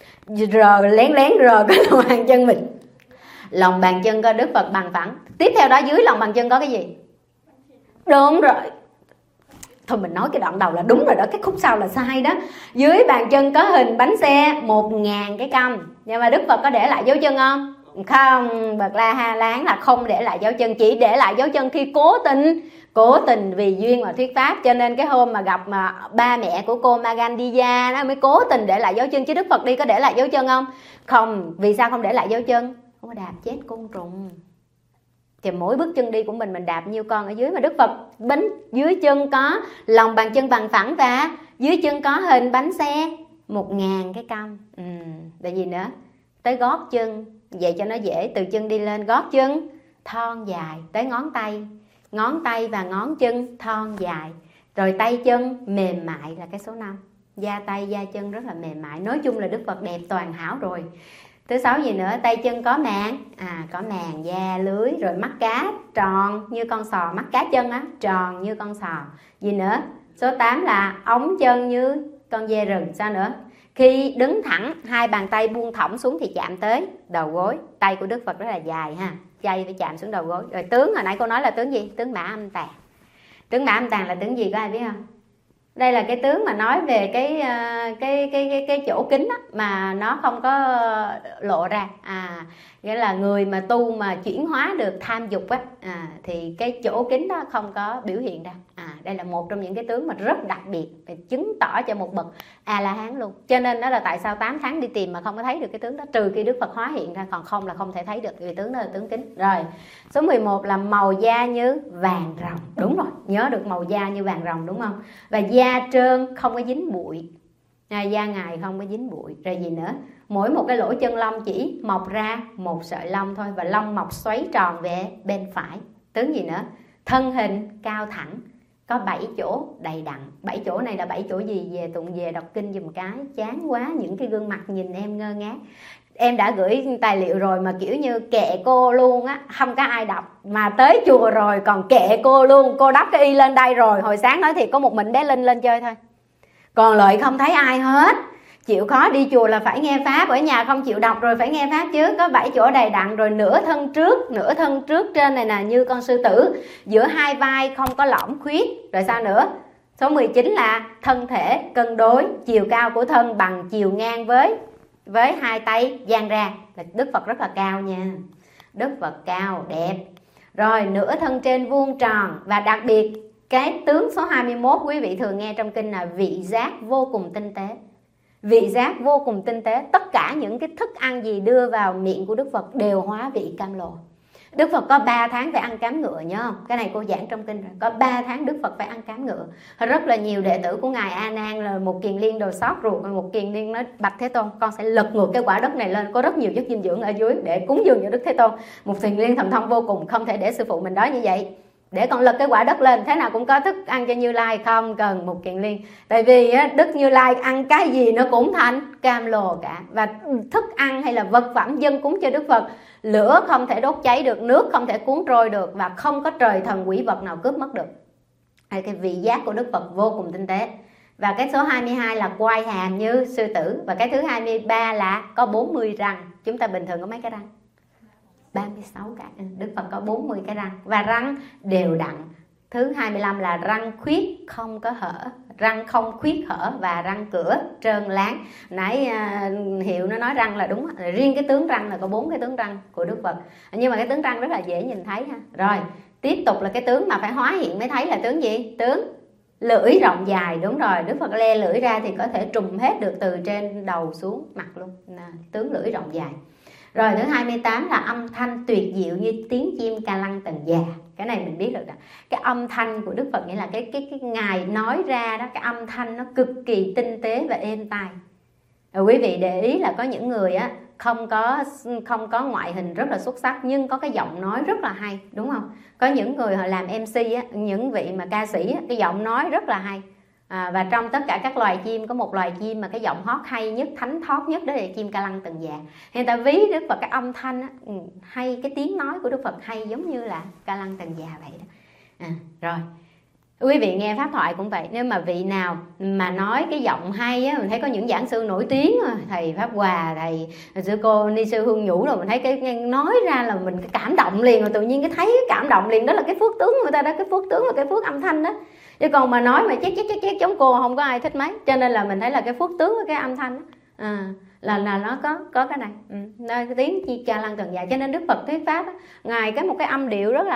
Lén rờ cái lòng bàn chân mình. Lòng bàn chân có Đức Phật bằng phẳng. Tiếp theo đó dưới lòng bàn chân có cái gì? Đúng rồi. Thôi mình nói cái đoạn đầu là đúng rồi đó, cái khúc sau là sai đó. Dưới bàn chân có hình bánh xe 1000 cái câm. Nhưng mà Đức Phật có để lại dấu chân không? Không. Bậc La Hán là không để lại dấu chân, chỉ để lại dấu chân khi cố tình vì duyên mà thuyết pháp. Cho nên cái hôm mà gặp mà ba mẹ của cô Magandiya nó mới cố tình để lại dấu chân, chứ Đức Phật đi có để lại dấu chân không? Không. Vì sao không để lại dấu chân? Không có đạp chết côn trùng. Thì mỗi bước chân đi của mình đạp nhiêu con ở dưới. Mà Đức Phật dưới chân có lòng bàn chân bằng phẳng và dưới chân có hình bánh xe 1000 cái cong. Là gì nữa? Tới gót chân. Vậy cho nó dễ, từ chân đi lên, gót chân thon dài tới ngón tay và ngón chân thon dài. Rồi tay chân mềm mại là cái số 5. Da tay da chân rất là mềm mại. Nói chung là Đức Phật đẹp toàn hảo rồi. Thứ 6 gì nữa? Tay chân có màng. Có màng da lưới. Rồi mắt cá tròn như con sò. Mắt cá chân á, tròn như con sò. Gì nữa? Số 8 là ống chân như con dê rừng. Sao nữa? Khi đứng thẳng, 2 bàn tay buông thõng xuống thì chạm tới đầu gối. Tay của Đức Phật rất là dài ha. Tay phải chạm xuống đầu gối. Rồi tướng hồi nãy cô nói là tướng gì? Tướng Mã Âm Tàn. Tướng Mã Âm Tàn là tướng gì, có ai biết không? Đây là cái tướng mà nói về cái chỗ kính á, mà nó không có lộ ra. Nghĩa là người mà tu mà chuyển hóa được tham dục á, thì cái chỗ kính đó không có biểu hiện ra. Đây là một trong những cái tướng mà rất đặc biệt, chứng tỏ cho một bậc A La Hán luôn. Cho nên đó là tại sao 8 tháng đi tìm mà không có thấy được cái tướng đó, trừ khi Đức Phật hóa hiện ra, còn không là không thể thấy được, vì tướng đó là tướng kính. Rồi số 11 là màu da như vàng ròng. Đúng rồi, nhớ được màu da như vàng ròng đúng không? Và da trơn, không có dính bụi. Da Ngài không có dính bụi. Rồi gì nữa? Mỗi một cái lỗ chân lông chỉ mọc ra một sợi lông thôi, và lông mọc xoáy tròn về bên phải. Tướng gì nữa? Thân hình cao thẳng, có 7 chỗ đầy đặn. 7 chỗ này là 7 chỗ gì? Về tụng về đọc kinh giùm cái. Chán quá, những cái gương mặt nhìn em ngơ ngác. em đã gửi tài liệu rồi mà kiểu như kệ cô luôn á, không có ai đọc, mà tới chùa rồi còn kệ cô luôn. Cô đắp cái y lên đây rồi, hồi sáng nói thiệt có một mình bé Linh lên chơi thôi, còn lại không thấy ai hết. Chịu khó đi chùa là phải nghe pháp, ở nhà không chịu đọc rồi phải nghe pháp chứ. Có 7 chỗ đầy đặn rồi, nửa thân trước trên này nè như con sư tử, giữa hai vai không có lõm khuyết. Rồi sao nữa? Số 19 là thân thể cân đối, chiều cao của thân bằng chiều ngang với hai tay dang ra. Là Đức Phật rất là cao nha, Đức Phật cao đẹp. Rồi nửa thân trên vuông tròn, và đặc biệt cái tướng số 21 quý vị thường nghe trong kinh là vị giác vô cùng tinh tế. Vị giác vô cùng tinh tế, tất cả những cái thức ăn gì đưa vào miệng của Đức Phật đều hóa vị cam lồ. Đức Phật có 3 tháng phải ăn cám ngựa nhớ không? Cái này cô giảng trong kinh rồi. Có 3 tháng Đức Phật phải ăn cám ngựa. Rất là nhiều đệ tử của Ngài A Nan là một kiền liên đồ sót ruột, một kiền liên nói bạch Thế Tôn, con sẽ lật ngược cái quả đất này lên, có rất nhiều chất dinh dưỡng ở dưới để cúng dường cho Đức Thế Tôn. Một kiền liên thần thông vô cùng, không thể để sư phụ mình đói như vậy, để con lật cái quả đất lên, thế nào cũng có thức ăn cho Như Lai. Không cần một kiền liên, tại vì Đức Như Lai ăn cái gì nó cũng thành cam lồ cả. Và thức ăn hay là vật phẩm dâng cúng cho Đức Phật, lửa không thể đốt cháy được, nước không thể cuốn trôi được, và không có trời thần quỷ vật nào cướp mất được. Cái vị giác của Đức Phật vô cùng tinh tế. Và cái số 22 là quai hàm như sư tử. Và cái thứ 23 là có 40 răng. Chúng ta bình thường có mấy cái răng? 36 cái. Đức Phật có 40 cái răng, và răng đều đặn. Thứ 25 là răng khuyết không có hở, răng không khuyết hở, và răng cửa trơn láng. Nãy Hiệu nó nói răng là đúng, riêng cái tướng răng là có 4 cái tướng răng của Đức Phật. Nhưng mà cái tướng răng rất là dễ nhìn thấy ha. Rồi tiếp tục là cái tướng mà phải hóa hiện mới thấy là tướng gì? Tướng lưỡi rộng dài. Đúng rồi, Đức Phật le lưỡi ra thì có thể trùm hết được từ trên đầu xuống mặt luôn. Tướng lưỡi rộng dài. Rồi thứ 28 là âm thanh tuyệt diệu như tiếng chim ca lăng tần già. Cái này mình biết được đó. Cái âm thanh của Đức Phật nghĩa là cái Ngài nói ra đó, cái âm thanh nó cực kỳ tinh tế và êm tai. Rồi quý vị để ý là có những người á không có ngoại hình rất là xuất sắc nhưng có cái giọng nói rất là hay, đúng không? Có những người họ làm MC á, những vị mà ca sĩ á, cái giọng nói rất là hay. Và trong tất cả các loài chim có một loài chim mà cái giọng hót hay nhất, thánh thót nhất, đó là chim ca lăng tần già. Người ta ví Đức Phật cái âm thanh á, hay, cái tiếng nói của Đức Phật hay giống như là ca lăng tần già vậy đó. Rồi quý vị nghe pháp thoại cũng vậy. Nếu mà vị nào mà nói cái giọng hay á, mình thấy có những giảng sư nổi tiếng, thầy Pháp Hòa, thầy sư cô Ni sư Hương Nhũ, rồi mình thấy cái nói ra là mình cảm động liền, rồi tự nhiên cái thấy cảm động liền. Đó là cái phước tướng người ta đó, cái phước tướng và cái phước âm thanh đó. Chứ còn mà nói mà chét giống cô không có ai thích mấy. Cho nên là mình thấy là cái phước tướng với cái âm thanh đó, là nó có cái này, cái tiếng chi ca lăng tần già. Cho nên Đức Phật thuyết pháp đó, Ngài có một cái âm điệu rất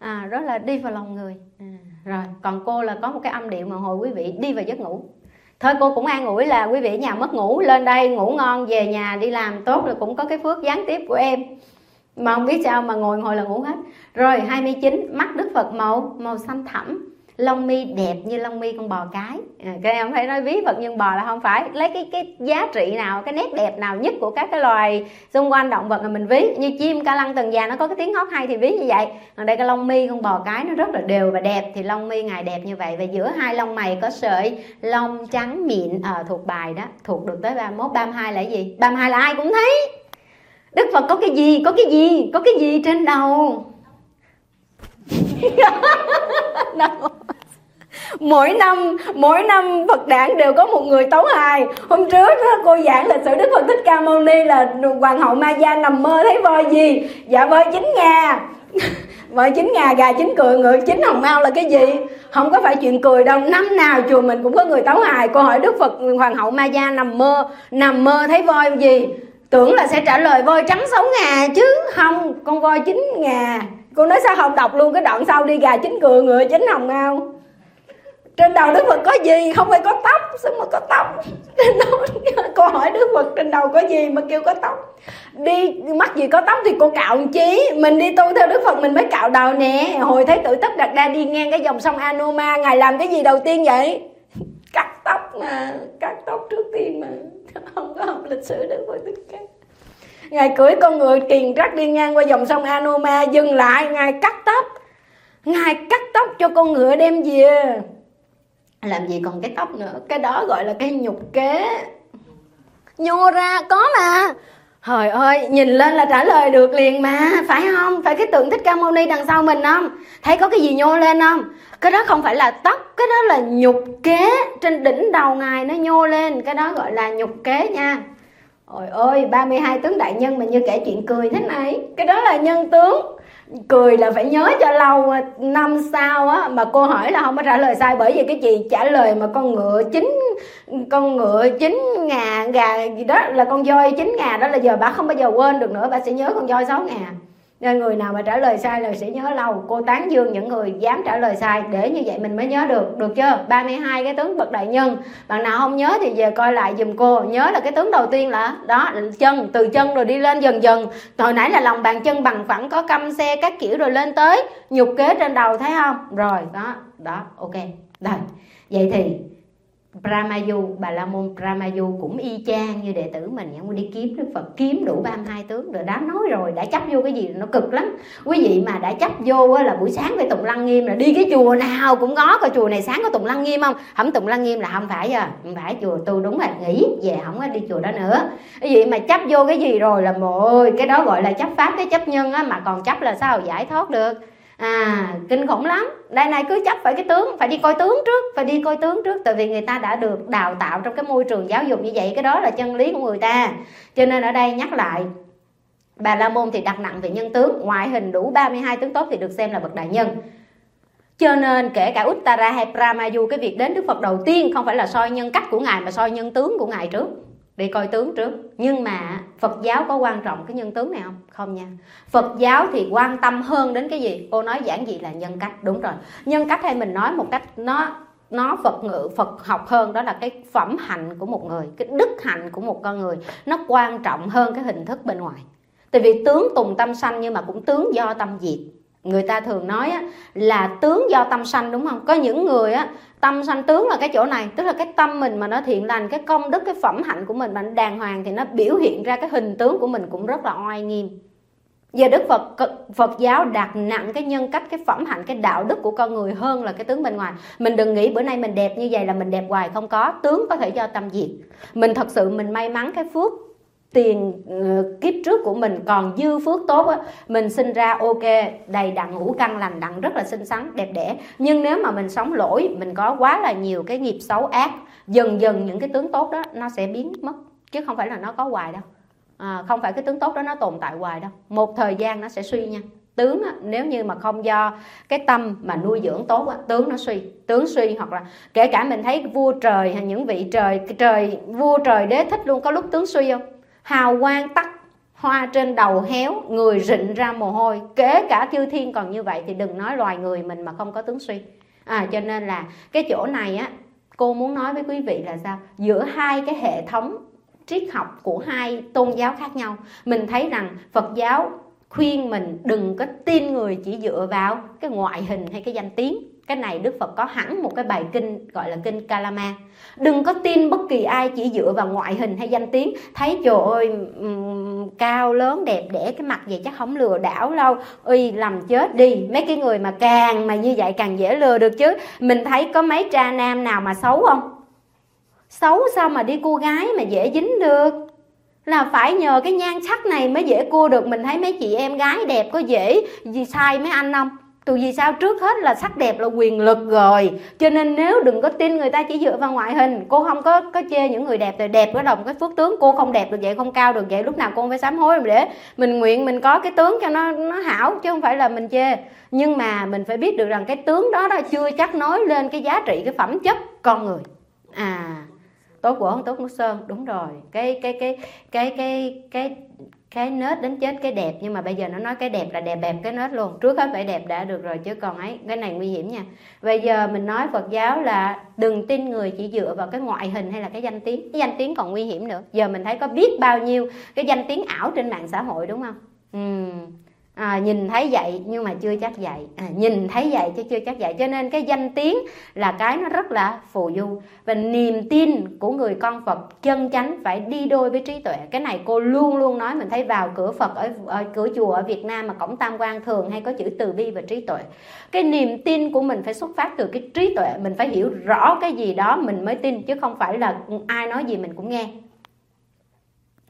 là đi vào lòng người. Rồi còn cô là có một cái âm điệu mà hồi quý vị đi vào giấc ngủ. Thôi cô cũng an ủi là quý vị ở nhà mất ngủ, lên đây ngủ ngon, về nhà đi làm tốt rồi cũng có cái phước gián tiếp của em. Mà không biết sao mà ngồi là ngủ hết. Rồi 29, mắt Đức Phật màu xanh thẳm, lông mi đẹp như lông mi con bò cái. Các em không phải nói ví Phật như bò là không phải. Lấy cái giá trị nào, cái nét đẹp nào nhất của các cái loài xung quanh động vật là mình ví. Như chim ca lăng tần già nó có cái tiếng hót hay thì ví như vậy. Còn đây cái lông mi con bò cái nó rất là đều và đẹp, thì lông mi Ngài đẹp như vậy. Và giữa hai lông mày có sợi lông trắng mịn, thuộc bài đó, thuộc được tới 31. 32 là cái gì? 32 là ai cũng thấy. Đức Phật có cái gì trên đầu? Mỗi năm Phật đản đều có một người tấu hài. Hôm trước đó, cô giảng lịch sử Đức Phật Thích Ca Mâu Ni là hoàng hậu Ma Gia nằm mơ thấy voi gì? Dạ voi 9 ngà. Voi 9 ngà, gà 9 cựa, ngựa 9 hồng mao là cái gì? Không có phải chuyện cười đâu. Năm nào chùa mình cũng có người tấu hài. Cô hỏi Đức Phật hoàng hậu Ma Gia nằm mơ thấy voi gì? Tưởng là sẽ trả lời voi trắng 6 ngà chứ. Không, con voi 9 ngà. Cô nói sao không đọc luôn cái đoạn sau đi, gà 9 cựa, ngựa 9 hồng mao. Trên đầu Đức Phật có gì? Không phải có tóc. Sao mà có tóc? Trên đầu, cô hỏi Đức Phật trên đầu có gì mà kêu có tóc? Đi mắc gì có tóc thì cô cạo làm chí. Mình đi tu theo Đức Phật mình mới cạo đầu nè. Hồi Thái tử Tất Đạt Đa đi ngang cái dòng sông Anoma, Ngài làm cái gì đầu tiên vậy? Cắt tóc mà. Cắt tóc trước tiên mà. Không có học lịch sử Đức Phật Thích Ca. Ngài cưỡi con ngựa kiền trắc đi ngang qua dòng sông Anoma, dừng lại, Ngài cắt tóc. Ngài cắt tóc cho con ngựa đem về. Làm gì còn cái tóc nữa. Cái đó gọi là cái nhục kế. Nhô ra có mà. Trời ơi, nhìn lên là trả lời được liền mà, phải không? Phải cái tượng Thích Ca Mâu Ni đằng sau mình không? Thấy có cái gì nhô lên không? Cái đó không phải là tóc, cái đó là nhục kế. Trên đỉnh đầu Ngài nó nhô lên, cái đó gọi là nhục kế nha. Ôi ơi, 32 tướng đại nhân mà như kể chuyện cười thế này, cái đó là nhân tướng. Cười là phải nhớ cho lâu, năm sau á mà cô hỏi là không có trả lời sai, bởi vì cái chị trả lời mà con ngựa chín ngà gà gì đó là con voi 9 ngà đó là giờ bà không bao giờ quên được nữa, bà sẽ nhớ con voi 6 ngà. Nên người nào mà trả lời sai là sẽ nhớ lâu. Cô tán dương những người dám trả lời sai, để như vậy mình mới nhớ được chưa? 32 cái tướng bậc đại nhân. Bạn nào không nhớ thì về coi lại giùm cô. Nhớ là cái tướng đầu tiên là đó, chân, từ chân rồi đi lên dần dần. Hồi nãy là lòng bàn chân bằng phẳng, có căm xe các kiểu rồi lên tới nhục kế trên đầu, thấy không? Rồi, đó, ok. Rồi, vậy thì Brahmayu, Bà La Môn Brahmayu cũng y chang như đệ tử mình, không đi kiếm Đức Phật, kiếm đủ 32 tướng rồi. Đã nói rồi, đã chấp vô cái gì nó cực lắm. Quý vị mà đã chấp vô là buổi sáng phải tụng Lăng Nghiêm, là đi cái chùa nào cũng ngó coi chùa này sáng có tụng Lăng Nghiêm không. Không tụng Lăng Nghiêm là không phải à, không phải chùa tu, đúng rồi, nghỉ về không có đi chùa đó nữa. Cái gì mà chấp vô cái gì rồi là ôi, cái đó gọi là chấp pháp với chấp nhân á, mà còn chấp là sao giải thoát được. Kinh khủng lắm. Đây này cứ chấp phải cái tướng, phải đi coi tướng trước, tại vì người ta đã được đào tạo trong cái môi trường giáo dục như vậy, cái đó là chân lý của người ta. Cho nên ở đây nhắc lại, Bà La Môn thì đặt nặng về nhân tướng, ngoại hình đủ 32 tướng tốt thì được xem là bậc đại nhân. Cho nên kể cả Uttara hay Brahmayu, cái việc đến Đức Phật đầu tiên không phải là soi nhân cách của Ngài mà soi nhân tướng của Ngài trước, đi coi tướng trước. Nhưng mà Phật giáo có quan trọng cái nhân tướng này không? Không nha. Phật giáo thì quan tâm hơn đến cái gì? Cô nói giản dị là nhân cách. Đúng rồi, nhân cách hay mình nói một cách nó Phật ngữ, Phật học hơn, đó là cái phẩm hạnh của một người, cái đức hạnh của một con người. Nó quan trọng hơn cái hình thức bên ngoài. Tại vì tướng tùng tâm sanh, nhưng mà cũng tướng do tâm diệt. Người ta thường nói á, là tướng do tâm sanh, đúng không? Có những người á, tâm sanh tướng là cái chỗ này, tức là cái tâm mình mà nó thiện lành, cái công đức, cái phẩm hạnh của mình mà nó đàng hoàng thì nó biểu hiện ra cái hình tướng của mình cũng rất là oai nghiêm. Giờ Phật giáo đặt nặng cái nhân cách, cái phẩm hạnh, cái đạo đức của con người hơn là cái tướng bên ngoài. Mình đừng nghĩ bữa nay mình đẹp như vậy là mình đẹp hoài, không có. Tướng có thể do tâm diệt. Mình thật sự mình may mắn cái phước tiền kiếp trước của mình còn dư phước tốt á, mình sinh ra ok, đầy đặn, ngũ căn lành đặn, rất là xinh xắn, đẹp đẽ. Nhưng nếu mà mình sống lỗi, mình có quá là nhiều cái nghiệp xấu ác, dần dần những cái tướng tốt đó nó sẽ biến mất, chứ không phải là nó có hoài đâu. Không phải cái tướng tốt đó nó tồn tại hoài đâu. Một thời gian nó sẽ suy nha. Tướng á, nếu như mà không do cái tâm mà nuôi dưỡng tốt á, tướng nó suy. Tướng suy, hoặc là kể cả mình thấy vua trời hay những vị vua trời đế thích luôn, có lúc tướng suy không? Hào quang tắt, hoa trên đầu héo, người rịn ra mồ hôi. Kể cả chư thiên còn như vậy thì đừng nói loài người mình mà không có tướng suy. Cho nên là cái chỗ này á, cô muốn nói với quý vị là sao? Giữa hai cái hệ thống triết học của hai tôn giáo khác nhau, mình thấy rằng Phật giáo khuyên mình đừng có tin người chỉ dựa vào cái ngoại hình hay cái danh tiếng. Cái này Đức Phật có hẳn một cái bài kinh gọi là kinh Kalama. Đừng có tin bất kỳ ai chỉ dựa vào ngoại hình hay danh tiếng. Thấy trời ơi cao lớn đẹp đẽ cái mặt vậy chắc không lừa đảo đâu, làm chết đi. Mấy cái người mà càng mà như vậy càng dễ lừa được chứ. Mình thấy có mấy tra nam nào mà xấu không? Xấu sao mà đi cua gái mà dễ dính được? Là phải nhờ cái nhan sắc này mới dễ cua được. Mình thấy mấy chị em gái đẹp có dễ gì sai mấy anh không? Vì sao? Trước hết là sắc đẹp là quyền lực rồi. Cho nên nếu đừng có tin người ta chỉ dựa vào ngoại hình. Cô không có chê những người đẹp, rồi đẹp có đồng cái phước tướng. Cô không đẹp được vậy, không cao được vậy, lúc nào cô phải sám hối để mình nguyện mình có cái tướng cho nó hảo, chứ không phải là mình chê. Nhưng mà mình phải biết được rằng cái tướng đó chưa chắc nói lên cái giá trị, cái phẩm chất con người. Tốt gỗ không tốt nước sơn, đúng rồi. Cái nết đến chết cái đẹp, nhưng mà bây giờ nó nói cái đẹp là đẹp cái nết luôn. Trước hết phải đẹp đã được rồi chứ còn ấy, cái này nguy hiểm nha. Bây giờ mình nói Phật giáo là đừng tin người chỉ dựa vào cái ngoại hình hay là cái danh tiếng. Cái danh tiếng còn nguy hiểm nữa. Giờ mình thấy có biết bao nhiêu cái danh tiếng ảo trên mạng xã hội, đúng không? Nhìn thấy vậy nhưng mà chưa chắc vậy, nhìn thấy vậy chứ chưa chắc vậy. Cho nên cái danh tiếng là cái nó rất là phù du. Và niềm tin của người con Phật chân chánh phải đi đôi với trí tuệ. Cái này cô luôn luôn nói. Mình thấy vào cửa Phật ở cửa chùa ở Việt Nam mà cổng Tam Quan thường hay có chữ từ bi và trí tuệ. Cái niềm tin của mình phải xuất phát từ cái trí tuệ. Mình phải hiểu rõ cái gì đó mình mới tin, chứ không phải là ai nói gì mình cũng nghe.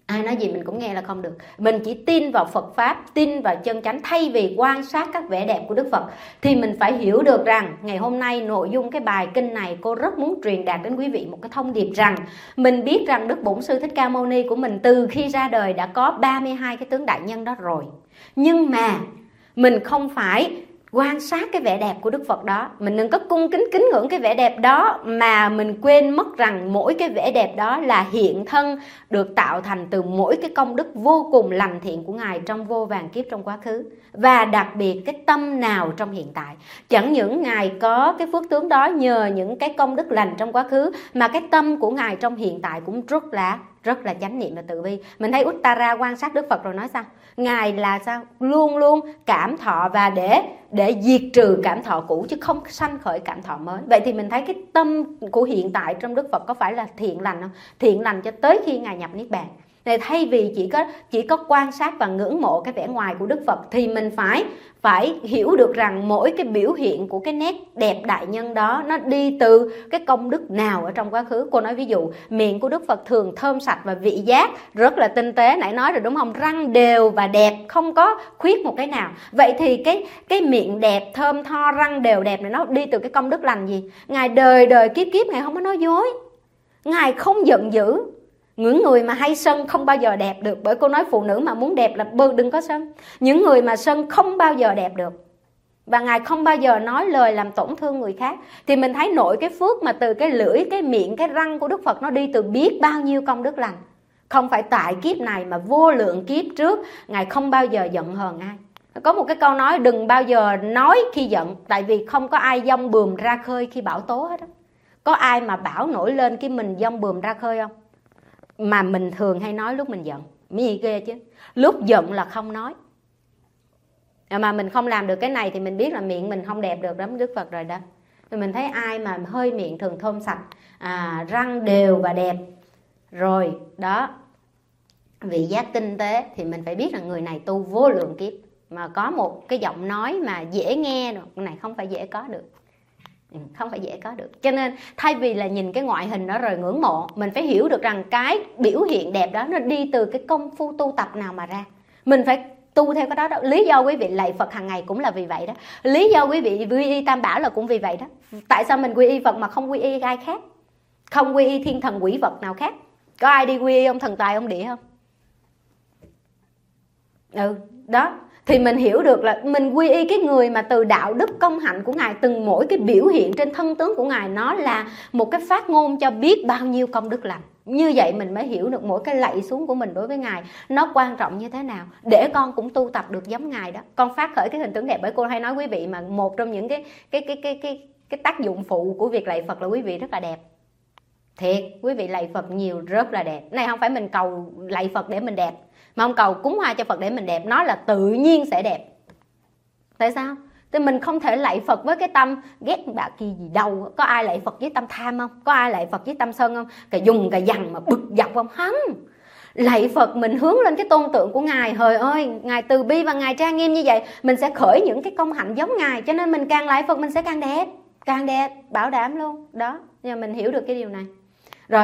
Ai nói gì mình cũng nghe là không được. Mình chỉ tin vào Phật Pháp, tin vào chân chánh. Thay vì quan sát các vẻ đẹp của Đức Phật thì mình phải hiểu được rằng ngày hôm nay nội dung cái bài kinh này cô rất muốn truyền đạt đến quý vị một cái thông điệp rằng mình biết rằng Đức Bổn Sư Thích Ca Mâu Ni của mình từ khi ra đời đã có 32 cái tướng đại nhân đó rồi. Nhưng mà mình không phải quan sát cái vẻ đẹp của Đức Phật đó, mình đừng có cung kính kính ngưỡng cái vẻ đẹp đó mà mình quên mất rằng mỗi cái vẻ đẹp đó là hiện thân được tạo thành từ mỗi cái công đức vô cùng lành thiện của Ngài trong vô vàn kiếp trong quá khứ, và đặc biệt cái tâm nào trong hiện tại. Chẳng những Ngài có cái phước tướng đó nhờ những cái công đức lành trong quá khứ, mà cái tâm của Ngài trong hiện tại cũng rất là chánh niệm và từ bi. Mình thấy Uttara quan sát Đức Phật rồi nói sao? Ngài là sao? Luôn luôn cảm thọ và để diệt trừ cảm thọ cũ, chứ không sanh khởi cảm thọ mới. Vậy thì mình thấy cái tâm của hiện tại trong Đức Phật có phải là thiện lành không? Thiện lành cho tới khi Ngài nhập Niết Bàn. Để thay vì chỉ có quan sát và ngưỡng mộ cái vẻ ngoài của Đức Phật thì mình phải hiểu được rằng mỗi cái biểu hiện của cái nét đẹp đại nhân đó nó đi từ cái công đức nào ở trong quá khứ. Cô nói ví dụ, miệng của Đức Phật thường thơm sạch và vị giác rất là tinh tế, nãy nói rồi đúng không? Răng đều và đẹp, không có khuyết một cái nào. Vậy thì cái miệng đẹp, thơm tho, răng đều đẹp này nó đi từ cái công đức lành gì? Ngài đời kiếp kiếp Ngài không có nói dối, Ngài không giận dữ. Những người mà hay sân không bao giờ đẹp được, bởi cô nói phụ nữ mà muốn đẹp là đừng có sân. Những người mà sân không bao giờ đẹp được, và Ngài không bao giờ nói lời làm tổn thương người khác. Thì mình thấy nội cái phước mà từ cái lưỡi, cái miệng, cái răng của Đức Phật nó đi từ biết bao nhiêu công đức lành. Không phải tại kiếp này mà vô lượng kiếp trước Ngài không bao giờ giận hờn ai. Có một cái câu nói đừng bao giờ nói khi giận, tại vì không có ai dông bườm ra khơi khi bão tố hết đó. Có ai mà bão nổi lên cái mình dông bườm ra khơi không? Mà mình thường hay nói lúc mình giận, mấy gì ghê chứ. Lúc giận là không nói. Mà mình không làm được cái này thì mình biết là miệng mình không đẹp được lắm Đức Phật rồi đó. Thì mình thấy ai mà hơi miệng thường thơm sạch, răng đều và đẹp, rồi đó, vị giác tinh tế, thì mình phải biết là người này tu vô lượng kiếp mà có một cái giọng nói mà dễ nghe được. Cái này không phải dễ có được, không phải dễ có được. Cho nên thay vì là nhìn cái ngoại hình đó rồi ngưỡng mộ, mình phải hiểu được rằng cái biểu hiện đẹp đó nó đi từ cái công phu tu tập nào mà ra. Mình phải tu theo cái đó đó. Lý do quý vị lạy Phật hàng ngày cũng là vì vậy đó. Lý do quý vị quy y Tam Bảo là cũng vì vậy đó. Tại sao mình quy y Phật mà không quy y ai khác? Không quy y thiên thần quỷ vật nào khác? Có ai đi quy y ông thần tài ông địa không? Đó. Thì mình hiểu được là mình quy y cái người mà từ đạo đức công hạnh của Ngài, từng mỗi cái biểu hiện trên thân tướng của Ngài nó là một cái phát ngôn cho biết bao nhiêu công đức lành. Như vậy mình mới hiểu được mỗi cái lạy xuống của mình đối với Ngài nó quan trọng như thế nào, để con cũng tu tập được giống Ngài đó. Con phát khởi cái hình tướng đẹp, bởi cô hay nói quý vị mà một trong những cái tác dụng phụ của việc lạy Phật là quý vị rất là đẹp. Thiệt, quý vị lạy Phật nhiều rất là đẹp. Này không phải mình cầu lạy Phật để mình đẹp, mà không cầu cúng hoa cho Phật để mình đẹp, nó là tự nhiên sẽ đẹp. Tại sao? Thì mình không thể lạy Phật với cái tâm ghét bà kia gì đâu. Có ai lạy Phật với tâm tham không? Có ai lạy Phật với tâm sân không? Cà dùng cà dằn mà bực dọc không? Không. Lạy Phật mình hướng lên cái tôn tượng của Ngài. Hời ơi, Ngài từ bi và Ngài trang nghiêm như vậy, mình sẽ khởi những cái công hạnh giống Ngài. Cho nên mình càng lạy Phật mình sẽ càng đẹp, bảo đảm luôn. Đó, nhưng mà mình hiểu được cái điều này. Rồi,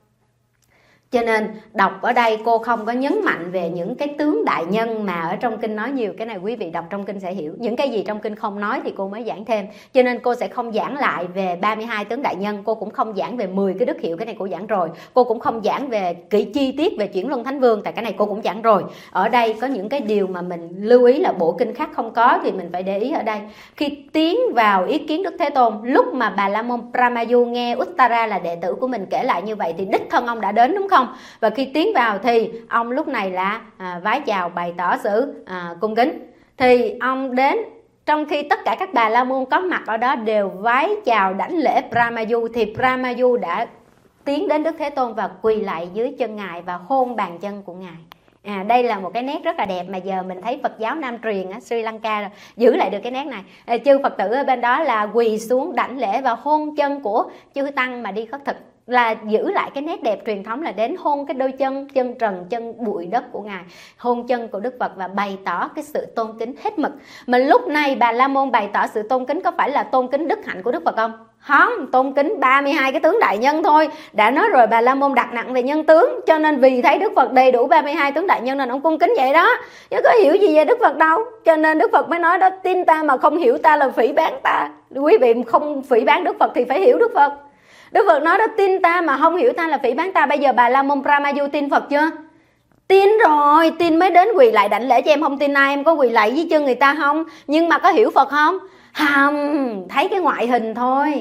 cho nên đọc ở đây cô không có nhấn mạnh về những cái tướng đại nhân mà ở trong kinh nói nhiều. Cái này quý vị đọc trong kinh sẽ hiểu. Những cái gì trong kinh không nói thì cô mới giảng thêm. Cho nên cô sẽ không giảng lại về 32 tướng đại nhân. Cô cũng không giảng về 10 cái đức hiệu, cái này cô giảng rồi. Cô cũng không giảng về chi tiết về chuyển luân thánh vương, tại cái này cô cũng giảng rồi. Ở đây có những cái điều mà mình lưu ý là bộ kinh khác không có thì mình phải để ý ở đây. Khi tiến vào ý kiến Đức Thế Tôn, lúc mà Bà La Môn Brahmayu nghe Uttara là đệ tử của mình kể lại như vậy thì đích thân ông đã đến, đúng không? Và khi tiến vào thì ông lúc này là vái chào, bày tỏ sự cung kính. Thì ông đến, trong khi tất cả các Bà La Môn có mặt ở đó đều vái chào đảnh lễ Brahmayu, thì Brahmayu đã tiến đến Đức Thế Tôn và quỳ lại dưới chân Ngài và hôn bàn chân của Ngài. Đây là một cái nét rất là đẹp mà giờ mình thấy Phật giáo Nam truyền Sri Lanka giữ lại được cái nét này. Chư Phật tử ở bên đó là quỳ xuống đảnh lễ và hôn chân của chư tăng mà đi khất thực, là giữ lại cái nét đẹp truyền thống, là đến hôn cái đôi chân trần, chân bụi đất của Ngài, hôn chân của Đức Phật và bày tỏ cái sự tôn kính hết mực. Mà lúc này Bà La Môn bày tỏ sự tôn kính có phải là tôn kính đức hạnh của Đức Phật không? Không, tôn kính 32 cái tướng đại nhân thôi. Đã nói rồi, Bà La Môn đặt nặng về nhân tướng, cho nên vì thấy Đức Phật đầy đủ 32 tướng đại nhân nên ông cung kính vậy đó, chứ có hiểu gì về Đức Phật đâu. Cho nên Đức Phật mới nói đó, tin ta mà không hiểu ta là phỉ báng ta. Quý vị không phỉ báng Đức Phật thì phải hiểu Đức Phật. Đức Phật nói đó, tin ta mà không hiểu ta là phỉ báng ta. Bây giờ Bà La Môn Brahmayu tin Phật chưa? Tin rồi, tin mới đến quỳ lại đảnh lễ cho em. Không tin ai em có quỳ lại dưới chân người ta không? Nhưng mà có hiểu Phật không? Không, thấy cái ngoại hình thôi.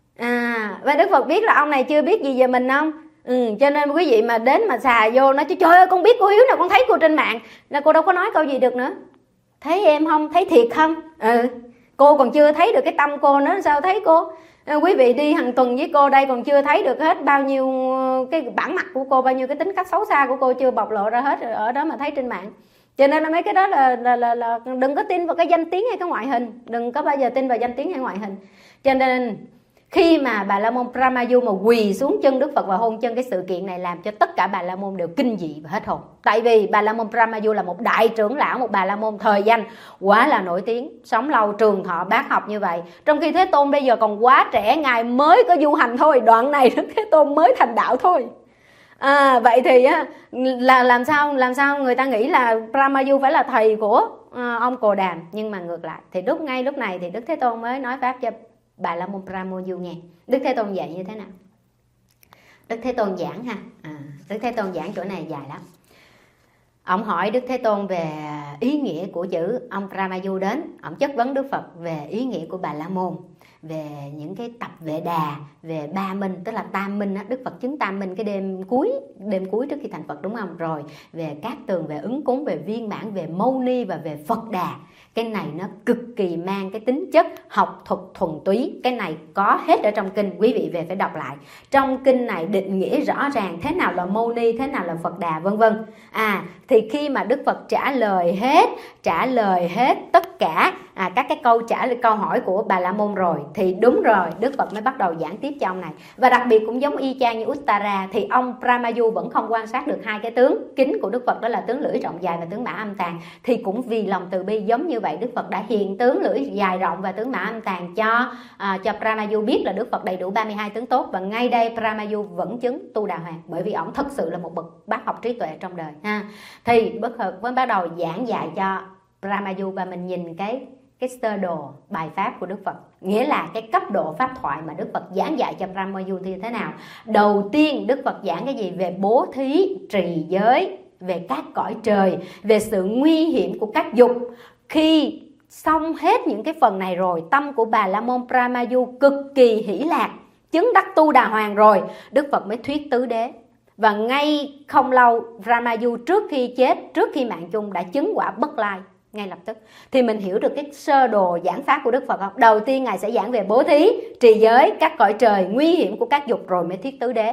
Và Đức Phật biết là ông này chưa biết gì về mình không? Cho nên quý vị mà đến mà xà vô nói trời ơi con biết cô Hiếu nào, con thấy cô trên mạng, là cô đâu có nói câu gì được nữa. Thấy em không? Thấy thiệt không? Cô còn chưa thấy được cái tâm cô nữa, sao thấy cô? Quý vị đi hàng tuần với cô đây còn chưa thấy được hết bao nhiêu cái bản mặt của cô, bao nhiêu cái tính cách xấu xa của cô chưa bộc lộ ra hết, ở đó mà thấy trên mạng. Cho nên là mấy cái đó là đừng có tin vào cái danh tiếng hay cái ngoại hình, đừng có bao giờ tin vào danh tiếng hay ngoại hình. Cho nên khi mà Bà La Môn Brahmayu mà quỳ xuống chân Đức Phật và hôn chân, cái sự kiện này làm cho tất cả Bà La Môn đều kinh dị và hết hồn. Tại vì Bà La Môn Brahmayu là một đại trưởng lão, một Bà La Môn thời danh quá là nổi tiếng, sống lâu trường thọ bác học như vậy. Trong khi Thế Tôn bây giờ còn quá trẻ, Ngài mới có du hành thôi, đoạn này Thế Tôn mới thành đạo thôi. Vậy thì là làm sao người ta nghĩ là Brahmayu phải là thầy của ông Cồ Đàm. Nhưng mà ngược lại thì ngay lúc này thì Đức Thế Tôn mới nói pháp cho Bà La Môn Brahmayu nghe. Đức Thế Tôn dạy như thế nào? Đức Thế Tôn giảng ha. Đức Thế Tôn giảng chỗ này dài lắm. Ông hỏi Đức Thế Tôn về ý nghĩa của chữ. Ông Brahmayu đến, ông chất vấn Đức Phật về ý nghĩa của Bà La Môn, về những cái tập Vệ Đà, về ba minh, tức là tam minh á. Đức Phật chứng tam minh cái đêm cuối trước khi thành Phật, đúng không? Rồi về Cát Tường, về ứng cúng, về viên mãn, về Mâu Ni và về Phật Đà. Cái này nó cực kỳ mang cái tính chất học thuật thuần túy. Cái này có hết ở trong kinh, quý vị về phải đọc lại. Trong kinh này định nghĩa rõ ràng thế nào là Mâu Ni, thế nào là Phật Đà, vân vân. Thì khi mà Đức Phật trả lời hết tất cả các cái câu hỏi của Bà La Môn rồi, thì đúng rồi, Đức Phật mới bắt đầu giảng tiếp cho ông này. Và đặc biệt cũng giống y chang như Uttara, thì ông Brahmayu vẫn không quan sát được hai cái tướng kính của Đức Phật, đó là tướng lưỡi rộng dài và tướng mã âm tàn. Thì cũng vì lòng từ bi giống như vậy, Đức Phật đã hiện tướng lưỡi dài rộng và tướng mã âm tàn cho Brahmayu biết là Đức Phật đầy đủ 32 tướng tốt. Và ngay đây Brahmayu vẫn chứng tu đà hoàng, bởi vì ổng thật sự là một bậc bác học trí tuệ trong đời ha. Thì Đức Phật mới bắt đầu giảng dạy cho Brahmayu, và mình nhìn cái sơ đồ bài pháp của Đức Phật, nghĩa là cái cấp độ pháp thoại mà Đức Phật giảng dạy cho Brahmayu như thế nào. Đầu tiên Đức Phật giảng cái gì? Về bố thí, trì giới, về các cõi trời, về sự nguy hiểm của các dục. Khi xong hết những cái phần này rồi, tâm của Bà La Môn Brahmayu cực kỳ hỷ lạc, chứng đắc tu đà hoàng rồi, Đức Phật mới thuyết tứ đế. Và ngay không lâu Brahmayu trước khi chết, trước khi mạng chung đã chứng quả bất lai ngay lập tức. Thì mình hiểu được cái sơ đồ giảng pháp của Đức Phật không? Đầu tiên Ngài sẽ giảng về bố thí, trì giới, các cõi trời, nguy hiểm của các dục, rồi mới thuyết tứ đế.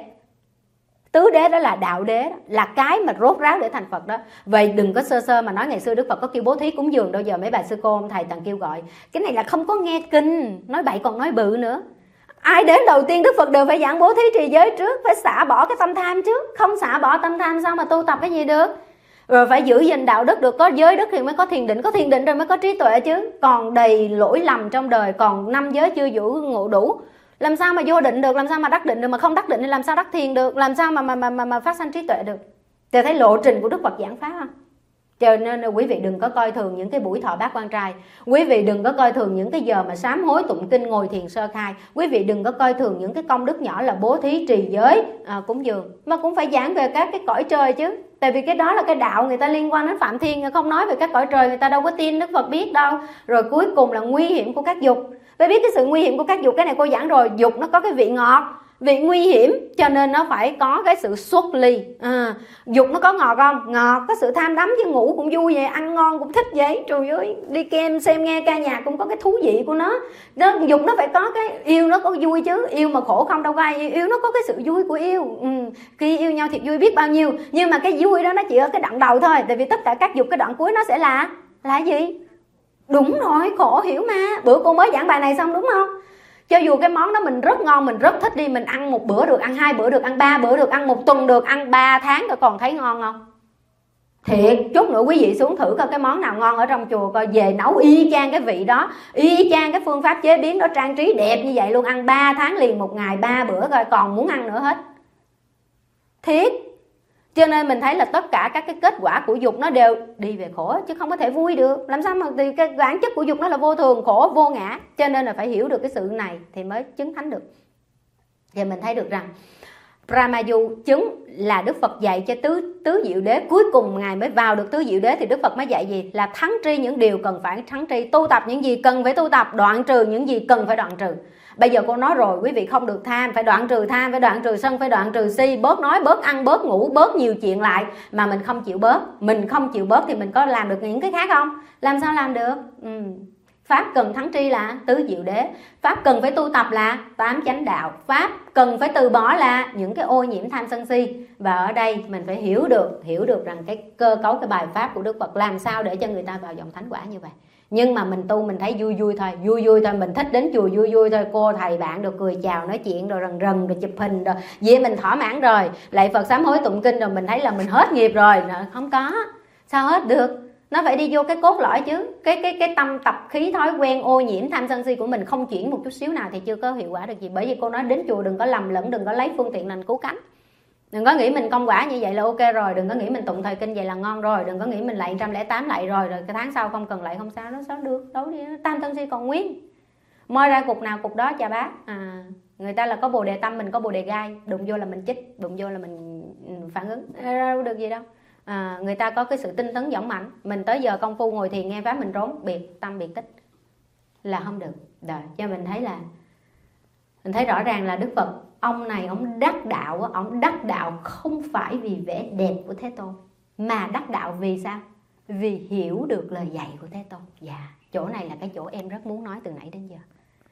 Tứ đế đó là đạo đế đó, là cái mà rốt ráo để thành Phật đó. Vậy đừng có sơ mà nói ngày xưa Đức Phật có kêu bố thí cúng dường đâu. Giờ mấy bà sư cô ông thầy toàn kêu gọi cái này là không có nghe kinh, nói bậy còn nói bự nữa. Ai đến đầu tiên Đức Phật đều phải giảng bố thí trì giới trước, phải xả bỏ cái tâm tham trước. Không xả bỏ tâm tham sao mà tu tập cái gì được. Rồi phải giữ gìn đạo đức được, có giới đức thì mới có thiền định, có thiền định rồi mới có trí tuệ chứ. Còn đầy lỗi lầm trong đời, còn 5 giới chưa giữ ngộ đủ, làm sao mà vô định được, làm sao mà đắc định được, mà không đắc định thì làm sao đắc thiền được, làm sao mà phát sanh trí tuệ được. Thì thấy lộ trình của Đức Phật giảng pháp không? Cho nên quý vị đừng có coi thường những cái buổi thọ bát quan trai. Quý vị đừng có coi thường những cái giờ mà sám hối tụng kinh, ngồi thiền sơ khai. Quý vị đừng có coi thường những cái công đức nhỏ là bố thí, trì giới, cúng dường. Mà cũng phải giảng về các cái cõi trời chứ. Tại vì cái đó là cái đạo người ta liên quan đến Phạm Thiên, không nói về các cõi trời người ta đâu có tin Đức Phật biết đâu. Rồi cuối cùng là nguy hiểm của các dục. Phải biết cái sự nguy hiểm của các dục, cái này cô giảng rồi. Dục nó có cái vị ngọt, vị nguy hiểm, cho nên nó phải có cái sự xuất ly. Dục nó có ngọt không? Ngọt. Có sự tham đắm chứ, ngủ cũng vui vậy, ăn ngon cũng thích vậy. Trời ơi, đi kem xem nghe ca nhạc cũng có cái thú vị của nó. Dục nó phải có cái yêu, nó có vui chứ. Yêu mà khổ không đâu có ai yêu. Yêu nó có cái sự vui của yêu. Khi yêu nhau thì vui biết bao nhiêu. Nhưng mà cái vui đó nó chỉ ở cái đoạn đầu thôi. Tại vì tất cả các dục cái đoạn cuối nó sẽ là gì? Đúng rồi, khổ, hiểu mà. Bữa cô mới giảng bài này xong đúng không? Cho dù cái món đó mình rất ngon, mình rất thích đi, mình ăn 1 bữa được, ăn 2 bữa được, ăn 3 bữa được, ăn 1 tuần được, ăn 3 tháng rồi còn thấy ngon không? Thiệt, chút nữa quý vị xuống thử coi cái món nào ngon ở trong chùa, coi về nấu y chang cái vị đó, y chang cái phương pháp chế biến đó, trang trí đẹp như vậy luôn, ăn 3 tháng liền, một ngày 3 bữa coi còn muốn ăn nữa hết. Thiệt. Cho nên mình thấy là tất cả các cái kết quả của dục nó đều đi về khổ, chứ không có thể vui được. Làm sao mà thì cái bản chất của dục nó là vô thường, khổ, vô ngã. Cho nên là phải hiểu được cái sự này thì mới chứng thánh được. Thì mình thấy được rằng Brahmayu chứng là Đức Phật dạy cho tứ diệu đế. Cuối cùng Ngài mới vào được tứ diệu đế thì Đức Phật mới dạy gì? Là thắng tri những điều cần phải thắng tri, tu tập những gì cần phải tu tập, đoạn trừ những gì cần phải đoạn trừ. Bây giờ cô nói rồi, quý vị không được tham, phải đoạn trừ tham, phải đoạn trừ sân, phải đoạn trừ si, bớt nói, bớt ăn, bớt ngủ, bớt nhiều chuyện lại. Mà mình không chịu bớt, mình không chịu bớt thì mình có làm được những cái khác không? Làm sao làm được? Pháp cần thắng tri là tứ diệu đế, pháp cần phải tu tập là tám chánh đạo, pháp cần phải từ bỏ là những cái ô nhiễm tham sân si. Và ở đây mình phải hiểu được rằng cái cơ cấu, cái bài pháp của Đức Phật làm sao để cho người ta vào dòng thánh quả như vậy. Nhưng mà mình tu mình thấy vui vui thôi, mình thích đến chùa vui vui thôi, cô thầy bạn được cười chào nói chuyện rồi rần rần rồi chụp hình rồi vậy mình thỏa mãn rồi, lạy Phật sám hối tụng kinh rồi mình thấy là mình hết nghiệp rồi. Không có, sao hết được? Nó phải đi vô cái cốt lõi chứ. Cái tâm tập khí thói quen ô nhiễm tham sân si của mình không chuyển một chút xíu nào thì chưa có hiệu quả được gì. Bởi vì cô nói đến chùa đừng có lầm lẫn, đừng có lấy phương tiện lành cứu cánh. Đừng có nghĩ mình công quả như vậy là ok rồi, đừng có nghĩ mình tụng thời kinh vậy là ngon rồi, đừng có nghĩ mình lạy 108 lạy rồi cái tháng sau không cần lạy không sao. Nó sao được, đâu đi, tam sân si còn nguyên. Moi ra cục nào cục đó chà bác. Người ta là có bồ đề tâm, mình có bồ đề gai, đụng vô là mình chích, đụng vô là mình phản ứng, đâu được gì đâu. Người ta có cái sự tinh tấn dũng mạnh, mình tới giờ công phu ngồi thiền nghe pháp mình trốn biệt tâm biệt tích là không được. Rồi cho mình thấy là mình thấy rõ ràng là Đức Phật ông này ông đắc đạo không phải vì vẻ đẹp của Thế Tôn, mà đắc đạo vì sao? Vì hiểu được lời dạy của Thế Tôn. Dạ, chỗ này là cái chỗ em rất muốn nói từ nãy đến giờ.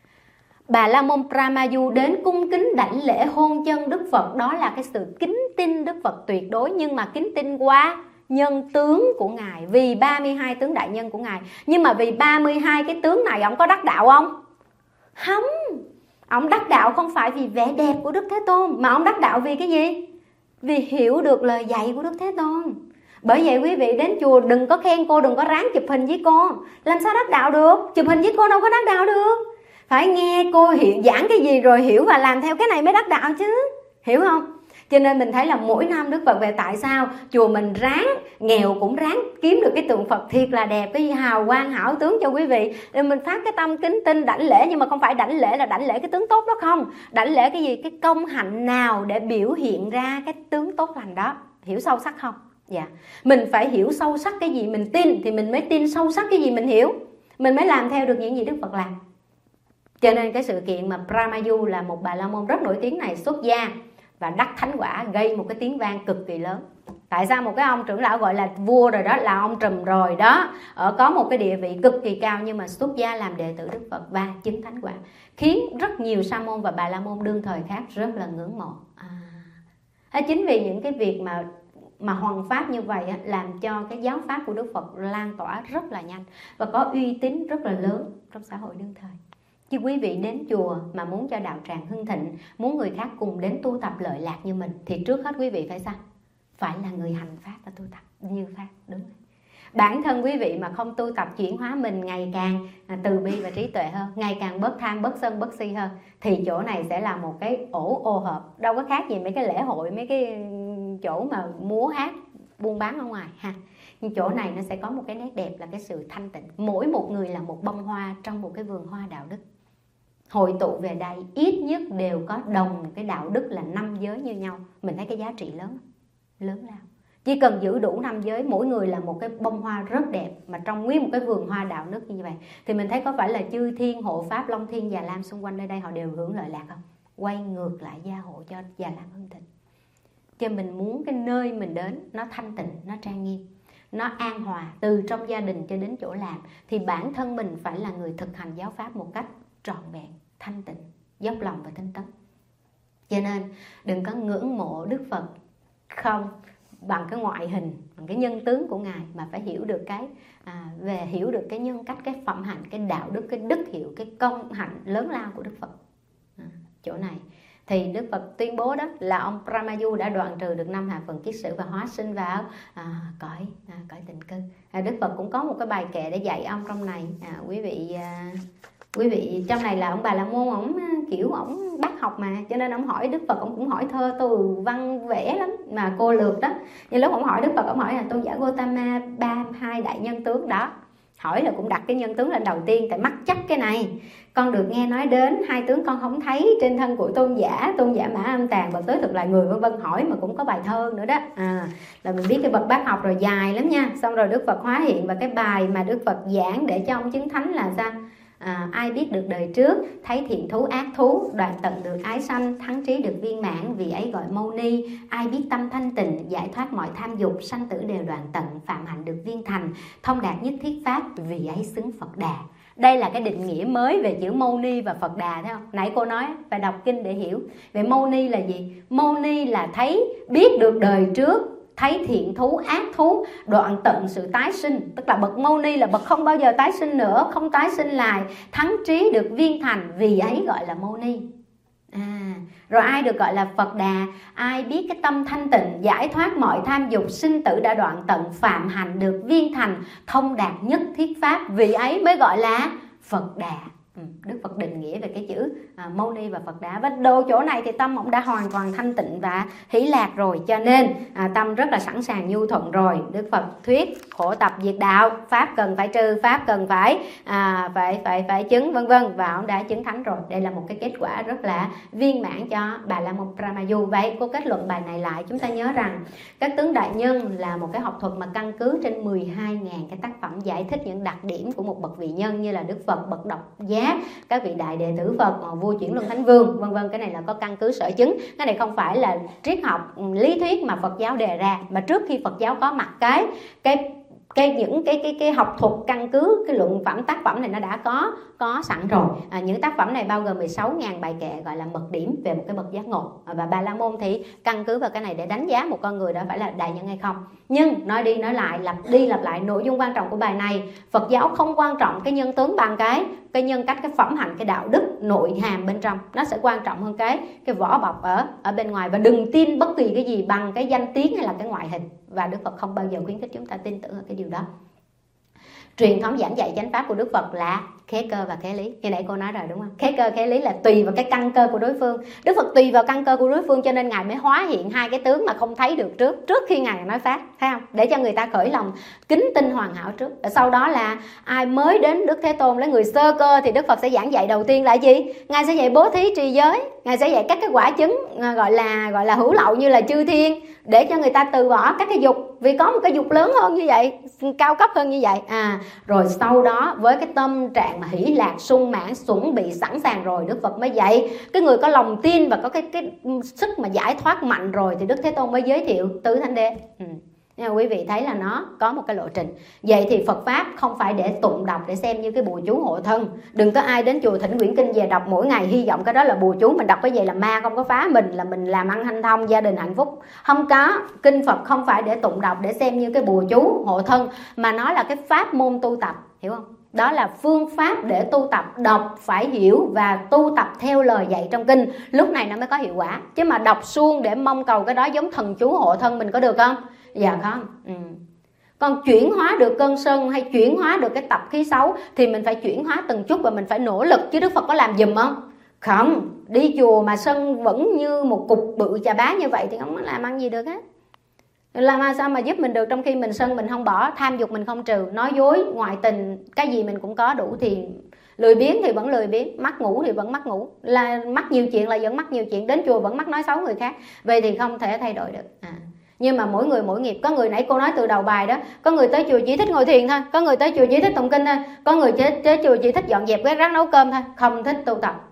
Bà La Môn Brahmayu đến cung kính đảnh lễ hôn chân Đức Phật, đó là cái sự kính tin Đức Phật tuyệt đối, nhưng mà kính tin qua nhân tướng của Ngài, vì 32 tướng đại nhân của Ngài. Nhưng mà vì 32 cái tướng này ông có đắc đạo không? Không. Ông đắc đạo không phải vì vẻ đẹp của Đức Thế Tôn, mà ông đắc đạo vì cái gì? Vì hiểu được lời dạy của Đức Thế Tôn. Bởi vậy quý vị đến chùa đừng có khen cô, đừng có ráng chụp hình với cô. Làm sao đắc đạo được? Chụp hình với cô đâu có đắc đạo được. Phải nghe cô giảng cái gì rồi hiểu và làm theo cái này mới đắc đạo chứ. Hiểu không? Cho nên mình thấy là mỗi năm Đức Phật về, tại sao chùa mình ráng, nghèo cũng ráng kiếm được cái tượng Phật thiệt là đẹp, cái hào quang hảo tướng cho quý vị. Để mình phát cái tâm kính tin đảnh lễ, nhưng mà không phải đảnh lễ là đảnh lễ cái tướng tốt đó không. Đảnh lễ cái gì? Cái công hạnh nào để biểu hiện ra cái tướng tốt lành đó. Hiểu sâu sắc không? Dạ. Mình phải hiểu sâu sắc cái gì mình tin thì mình mới tin sâu sắc cái gì mình hiểu. Mình mới làm theo được những gì Đức Phật làm. Cho nên cái sự kiện mà Brahmayu là một bà la môn rất nổi tiếng này xuất gia và đắc thánh quả gây một cái tiếng vang cực kỳ lớn. Tại sao một cái ông trưởng lão gọi là vua rồi đó, là ông trùm rồi đó, có một cái địa vị cực kỳ cao, nhưng mà xuất gia làm đệ tử Đức Phật và chứng thánh quả, khiến rất nhiều sa môn và bà la môn đương thời khác rất là ngưỡng mộ. Chính vì những cái việc mà hoằng pháp như vậy làm cho cái giáo pháp của Đức Phật lan tỏa rất là nhanh và có uy tín rất là lớn trong xã hội đương thời. Chứ quý vị đến chùa mà muốn cho đạo tràng hưng thịnh, muốn người khác cùng đến tu tập lợi lạc như mình, thì trước hết quý vị phải sao? Phải là người hành pháp và tu tập như pháp, đúng không? Bản thân quý vị mà không tu tập chuyển hóa mình ngày càng từ bi và trí tuệ hơn, ngày càng bớt tham, bớt sân, bớt si hơn, thì chỗ này sẽ là một cái ổ ô hợp, đâu có khác gì mấy cái lễ hội, mấy cái chỗ mà múa hát buôn bán ở ngoài ha. Nhưng chỗ này nó sẽ có một cái nét đẹp là cái sự thanh tịnh. Mỗi một người là một bông hoa trong một cái vườn hoa đạo đức. Hội tụ về đây ít nhất đều có đồng cái đạo đức là 5 giới như nhau. Mình thấy cái giá trị lớn lao. Chỉ cần giữ đủ 5 giới, mỗi người là một cái bông hoa rất đẹp, mà trong nguyên một cái vườn hoa đạo đức như vậy, thì mình thấy có phải là chư thiên hộ pháp, long thiên, già lam xung quanh nơi đây họ đều hưởng lợi lạc không? Quay ngược lại gia hộ cho già lam hưng thịnh. Cho mình muốn cái nơi mình đến nó thanh tịnh, nó trang nghiêm, nó an hòa, từ trong gia đình cho đến chỗ làm, thì bản thân mình phải là người thực hành giáo pháp một cách trọn vẹn, thanh tịnh, dốc lòng và tinh tấn. Cho nên đừng có ngưỡng mộ Đức Phật không bằng cái ngoại hình, bằng cái nhân tướng của Ngài, mà phải hiểu được hiểu được cái nhân cách, cái phẩm hạnh, cái đạo đức, cái đức hiệu, cái công hạnh lớn lao của Đức Phật. Chỗ này Thì Đức Phật tuyên bố đó là ông Brahmaju đã đoạn trừ được 5 hạ phần kiết sử và hóa sinh vào cõi tịnh cư. Đức Phật cũng có một cái bài kệ để dạy ông trong này. Quý vị trong này là ông Bà La Môn, ổng kiểu ổng bác học mà, cho nên ông hỏi Đức Phật, ông cũng hỏi thơ từ văn vẽ lắm mà cô lược đó. Nhưng lúc ông hỏi Đức Phật, ông hỏi là tôn giả Gotama 32 đại nhân tướng đó, hỏi là cũng đặt cái nhân tướng lên đầu tiên, tại mắc chắc cái này. Con được nghe nói đến 2 tướng con không thấy trên thân của tôn giả Mã Âm Tàn và tới thực lại người, vân vân, hỏi mà cũng có bài thơ nữa đó. Là mình biết cái bậc bác học rồi, dài lắm nha. Xong rồi Đức Phật hóa hiện, và cái bài mà Đức Phật giảng để cho ông chứng thánh là sao? Ai biết được đời trước, thấy thiện thú ác thú, đoạn tận được ái sanh, thắng trí được viên mãn, vì ấy gọi mâu ni. Ai biết tâm thanh tịnh, giải thoát mọi tham dục, sanh tử đều đoạn tận, phạm hạnh được viên thành, thông đạt nhất thiết pháp, vì ấy xứng Phật Đà. Đây là cái định nghĩa mới về chữ mâu ni và Phật Đà, thấy không? Nãy cô nói phải đọc kinh để hiểu. Về mâu ni là gì? Mâu ni là thấy, biết được đời trước, thấy thiện thú, ác thú, đoạn tận sự tái sinh. Tức là bậc mâu ni là bậc không bao giờ tái sinh nữa, không tái sinh lại, thắng trí được viên thành, vì ấy gọi là mâu ni. Rồi ai được gọi là Phật Đà? Ai biết cái tâm thanh tịnh, giải thoát mọi tham dục, sinh tử đã đoạn tận, phạm hạnh được viên thành, thông đạt nhất thiết pháp, vì ấy mới gọi là Phật Đà. Đức Phật định nghĩa về cái chữ mâu ni và Phật Đà. Và đồ chỗ này thì tâm ông đã hoàn toàn thanh tịnh và hỷ lạc rồi, cho nên tâm rất là sẵn sàng nhu thuận rồi. Đức Phật thuyết khổ tập diệt đạo, pháp cần phải trừ, pháp cần phải chứng, vân vân, và ông đã chứng thánh rồi. Đây là một cái kết quả rất là viên mãn cho Bà La Môn Brahmaju. Vậy cô kết luận bài này lại, chúng ta nhớ rằng các tướng đại nhân là một cái học thuật mà căn cứ trên 12.000 cái tác phẩm giải thích những đặc điểm của một bậc vị nhân, như là Đức Phật, bậc độc giác, các vị đại đệ tử Phật, vua Chuyển Luân Thánh Vương, vân vân. Cái này là có căn cứ sở chứng. Cái này không phải là triết học lý thuyết mà Phật giáo đề ra, mà trước khi Phật giáo có mặt những cái học thuật căn cứ cái luận phẩm tác phẩm này nó đã có sẵn rồi. Những tác phẩm này bao gồm 16.000 bài kệ gọi là mật điểm về một cái bậc giác ngộ, và Bà La Môn thì căn cứ vào cái này để đánh giá một con người đã phải là đại nhân hay không. Nhưng nói đi nói lại, lặp đi lặp lại, nội dung quan trọng của bài này, Phật giáo không quan trọng cái nhân tướng bằng cái nhân cách, cái phẩm hạnh, cái đạo đức nội hàm bên trong. Nó sẽ quan trọng hơn cái vỏ bọc ở bên ngoài. Và đừng tin bất kỳ cái gì bằng cái danh tiếng hay là cái ngoại hình, và Đức Phật không bao giờ khuyến khích chúng ta tin tưởng ở cái điều đó. Truyền thống giảng dạy chánh pháp của Đức Phật là khế cơ và khế lý. Như nãy cô nói rồi đúng không? Khế cơ, khế lý là tùy vào cái căn cơ của đối phương. Đức Phật tùy vào căn cơ của đối phương, cho nên Ngài mới hóa hiện 2 cái tướng mà không thấy được trước khi Ngài nói pháp, thấy không? Để cho người ta khởi lòng kính tin hoàn hảo trước. Và sau đó là ai mới đến Đức Thế Tôn, lấy người sơ cơ, thì Đức Phật sẽ giảng dạy đầu tiên là gì? Ngài sẽ dạy bố thí trì giới, Ngài sẽ dạy các cái quả chứng gọi là hữu lậu như là chư thiên, để cho người ta từ bỏ các cái dục, vì có một cái dục lớn hơn như vậy, cao cấp hơn như vậy. Rồi sau đó với cái tâm trạng mà hỷ lạc, sung mãn, chuẩn bị sẵn sàng rồi, Đức Phật mới dạy cái người có lòng tin và có cái sức mà giải thoát mạnh rồi, thì Đức Thế Tôn mới giới thiệu tứ thánh đế. Nên quý vị thấy là nó có một cái lộ trình. Vậy thì Phật Pháp không phải để tụng đọc, để xem như cái bùa chú hộ thân. Đừng có ai đến chùa thỉnh quyển kinh về đọc mỗi ngày, hy vọng cái đó là bùa chú, mình đọc cái vậy là ma không có phá mình, là mình làm ăn hanh thông, gia đình hạnh phúc. Không có. Kinh Phật không phải để tụng đọc, để xem như cái bùa chú hộ thân, mà nó là cái pháp môn tu tập, hiểu không? Đó là phương pháp để tu tập, đọc phải hiểu và tu tập theo lời dạy trong kinh, lúc này nó mới có hiệu quả. Chứ mà đọc suông để mong cầu cái đó giống thần chú hộ thân mình có được không? Dạ không. Còn chuyển hóa được cơn sân hay chuyển hóa được cái tập khí xấu thì mình phải chuyển hóa từng chút và mình phải nỗ lực, chứ Đức Phật có làm giùm không? Không. Đi chùa mà sân vẫn như một cục bự chà bá như vậy thì không có làm ăn gì được hết. Làm sao mà giúp mình được, trong khi mình sân mình không bỏ, tham dục mình không trừ, nói dối, ngoại tình, cái gì mình cũng có đủ, thì lười biếng thì vẫn lười biếng, mắc ngủ thì vẫn mắc ngủ, là mắc nhiều chuyện là vẫn mắc nhiều chuyện, đến chùa vẫn mắc nói xấu người khác. Vậy thì không thể thay đổi được. Nhưng mà mỗi người mỗi nghiệp. Có người nãy cô nói từ đầu bài đó, có người tới chùa chỉ thích ngồi thiền thôi, có người tới chùa chỉ thích tụng kinh thôi, có người tới chùa chỉ thích dọn dẹp quét rác nấu cơm thôi, không thích tu tập.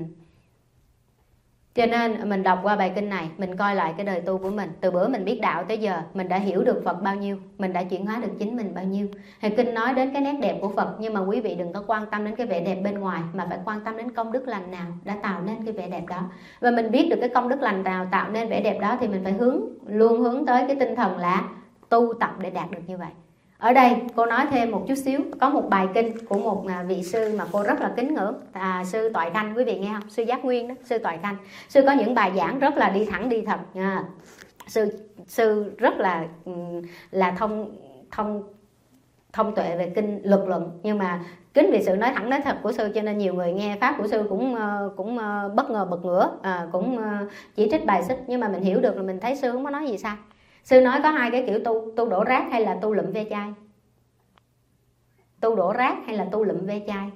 Cho nên mình đọc qua bài kinh này, mình coi lại cái đời tu của mình. Từ bữa mình biết đạo tới giờ, mình đã hiểu được Phật bao nhiêu, mình đã chuyển hóa được chính mình bao nhiêu. Thì kinh nói đến cái nét đẹp của Phật, nhưng mà quý vị đừng có quan tâm đến cái vẻ đẹp bên ngoài, mà phải quan tâm đến công đức lành nào đã tạo nên cái vẻ đẹp đó. Và mình biết được cái công đức lành nào tạo nên vẻ đẹp đó, thì mình phải luôn hướng tới cái tinh thần là tu tập để đạt được như vậy. Ở đây cô nói thêm một chút xíu, có một bài kinh của một vị sư mà cô rất là kính ngưỡng, sư Toại Khanh, quý vị nghe không? Sư Giác Nguyên đó, sư Toại Khanh. Sư có những bài giảng rất là đi thẳng đi thật nha. Sư rất là thông tuệ về kinh luật luận, nhưng mà kính vì sự nói thẳng nói thật của sư cho nên nhiều người nghe pháp của sư cũng bất ngờ bật ngửa, cũng chỉ trích bài xích, nhưng mà mình hiểu được là mình thấy sư không có nói gì sai. Sư nói có hai cái kiểu tu đổ rác hay là tu lụm ve chai. Tu đổ rác hay là tu lụm ve chai.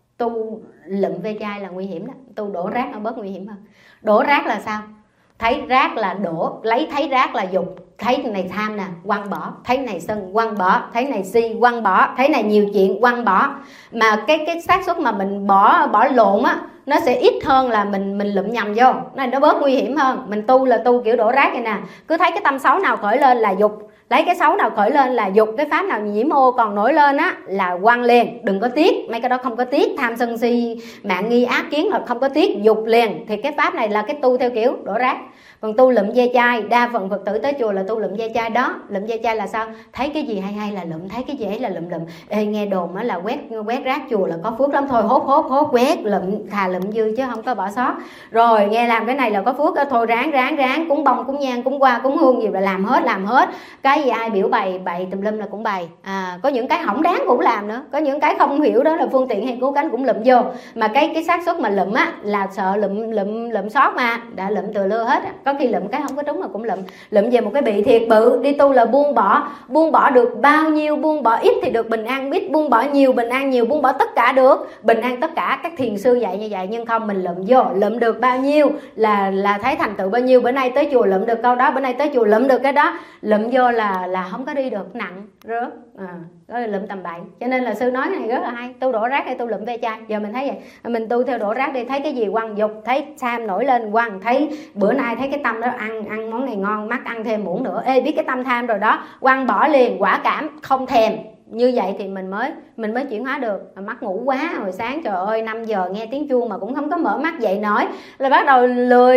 Tu lụm ve chai là nguy hiểm đó, tu đổ rác nó bớt nguy hiểm hơn. Đổ rác là sao? Thấy rác là đổ, thấy rác là dục, thấy này tham nè, quăng bỏ, thấy này sân, quăng bỏ, thấy này si, quăng bỏ, thấy này nhiều chuyện, quăng bỏ. Mà cái xác suất mà mình bỏ lộn á, nó sẽ ít hơn là mình lụm nhầm vô, nó bớt nguy hiểm hơn. Mình tu là tu kiểu đổ rác này nè, cứ thấy cái tâm xấu nào khởi lên là dục, lấy cái xấu nào khởi lên là dục, cái pháp nào nhiễm ô còn nổi lên á là quăng liền, đừng có tiếc, mấy cái đó không có tiếc, tham sân si mạng nghi ác kiến là không có tiếc, dục liền. Thì cái pháp này là cái tu theo kiểu đổ rác. Còn tu lụm ve chai, đa phần Phật tử tới chùa là tu lụm ve chai đó. Lụm ve chai là sao? Thấy cái gì hay là lụm, thấy cái gì ấy là lụm. Ê, nghe đồn á là quét rác chùa là có phước lắm, thôi hốt quét lụm, thà lụm dư chứ không có bỏ sót. Rồi nghe làm cái này là có phước, thôi ráng cúng bông cúng nhang cúng qua cúng hương gì là làm hết. Cái gì ai biểu bày tùm lum là cũng bày. Có những cái hỏng đáng cũng làm nữa, có những cái không hiểu đó là phương tiện hay cứu cánh cũng lụm vô. Mà cái xác suất mà lụm á là sợ lụm sót, mà đã lụm từ lưa hết á. Có khi lụm cái không có trúng mà cũng lụm về một cái bị thiệt bự. Đi tu là buông bỏ được bao nhiêu, buông bỏ ít thì được bình an biết, buông bỏ nhiều bình an nhiều, buông bỏ tất cả được bình an tất cả. Các thiền sư dạy như vậy, nhưng không, mình lụm vô, lụm được bao nhiêu là thấy thành tựu bao nhiêu. Bữa nay tới chùa lụm được câu đó, bữa nay tới chùa lụm được cái đó, lụm vô là không có đi được, nặng rớt. Đó là lụm tầm bậy. Cho nên là sư nói cái này rất là hay, tu đổ rác hay tu lụm ve chai. Giờ mình thấy vậy, mình tu theo đổ rác đi, thấy cái gì quăng dục, thấy tham nổi lên quăng, thấy bữa nay thấy cái tâm đó ăn món này ngon, mắc ăn thêm muỗng nữa, biết cái tâm tham rồi đó, quăng bỏ liền, quả cảm không thèm. Như vậy thì mình mới chuyển hóa được. Mắc ngủ quá, hồi sáng trời ơi 5 giờ nghe tiếng chuông mà cũng không có mở mắt dậy nổi, là bắt đầu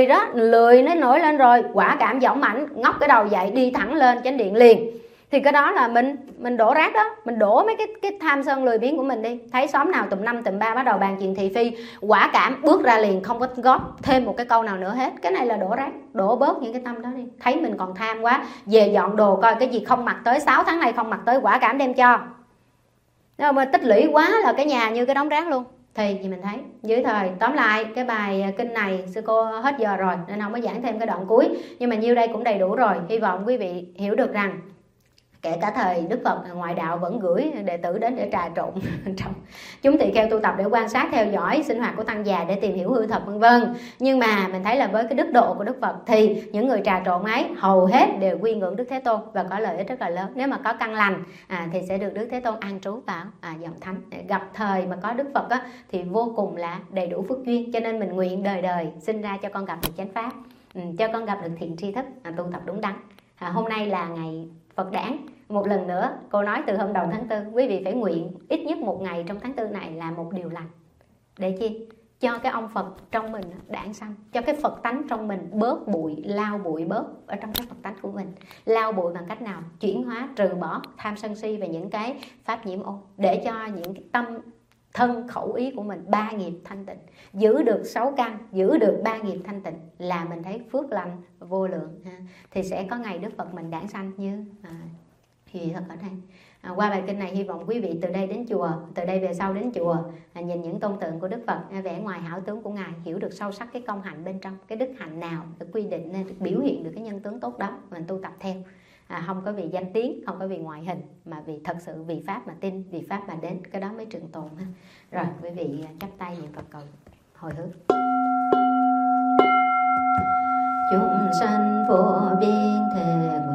lười nó nổi lên rồi, quả cảm dõng mãnh, ngóc cái đầu dậy đi thẳng lên chánh điện liền. Thì cái đó là mình đổ rác đó, mình đổ mấy cái tham sân lười biếng của mình đi. Thấy xóm nào tụm 5 tụm 3 bắt đầu bàn chuyện thị phi, quả cảm bước ra liền, không có góp thêm một cái câu nào nữa hết. Cái này là đổ rác, đổ bớt những cái tâm đó đi. Thấy mình còn tham quá, về dọn đồ coi cái gì không mặc tới, 6 tháng nay không mặc tới, quả cảm đem cho. Nếu mà tích lũy quá là cái nhà như cái đống rác luôn. Thì gì mình thấy dưới thời. Tóm lại cái bài kinh này sư cô hết giờ rồi nên không có giảng thêm cái đoạn cuối, nhưng mà nhiêu đây cũng đầy đủ rồi. Hy vọng quý vị hiểu được rằng kể cả thời Đức Phật ngoại đạo vẫn gửi đệ tử đến để trà trộn trong chúng tỳ kheo tu tập để quan sát theo dõi sinh hoạt của tăng già để tìm hiểu hư thật vân vân. Nhưng mà mình thấy là với cái đức độ của Đức Phật thì những người trà trộn ấy hầu hết đều quy ngưỡng Đức Thế Tôn và có lợi ích rất là lớn. Nếu mà có căn lành thì sẽ được Đức Thế Tôn an trú vào dòng thánh. Gặp thời mà có Đức Phật thì vô cùng là đầy đủ phước duyên. Cho nên mình nguyện đời đời sinh ra cho con gặp được chánh pháp, cho con gặp được thiện tri thức, tu tập đúng đắn. Hôm nay là ngày Phật đản. Một lần nữa cô nói từ hôm đầu tháng 4, quý vị phải nguyện ít nhất một ngày trong tháng 4 này là một điều lành. Để chi? Cho cái ông Phật trong mình đản sanh, cho cái Phật tánh trong mình bớt bụi, lao bụi bớt ở trong cái Phật tánh của mình. Lao bụi bằng cách nào? Chuyển hóa, trừ bỏ tham sân si và những cái pháp nhiễm ô, để cho những cái tâm thân khẩu ý của mình 3 nghiệp thanh tịnh, giữ được 6 căn, giữ được 3 nghiệp thanh tịnh là mình thấy phước lành vô lượng. Thì sẽ có ngày Đức Phật mình đản sanh như thì thật ở đây. Qua bài kinh này hy vọng quý vị từ đây đến chùa, từ đây về sau đến chùa, nhìn những tôn tượng của Đức Phật, vẻ ngoài hảo tướng của Ngài, hiểu được sâu sắc cái công hạnh bên trong, cái đức hạnh nào được quy định nên được biểu hiện được cái nhân tướng tốt đó, mình tu tập theo. Không có vì danh tiếng, không có vì ngoại hình, mà vì thật sự vì pháp mà tin, vì pháp mà đến, cái đó mới trường tồn. Rồi quý vị chắp tay niệm Phật cầu hồi hướng. Chúng sanh vô biên thể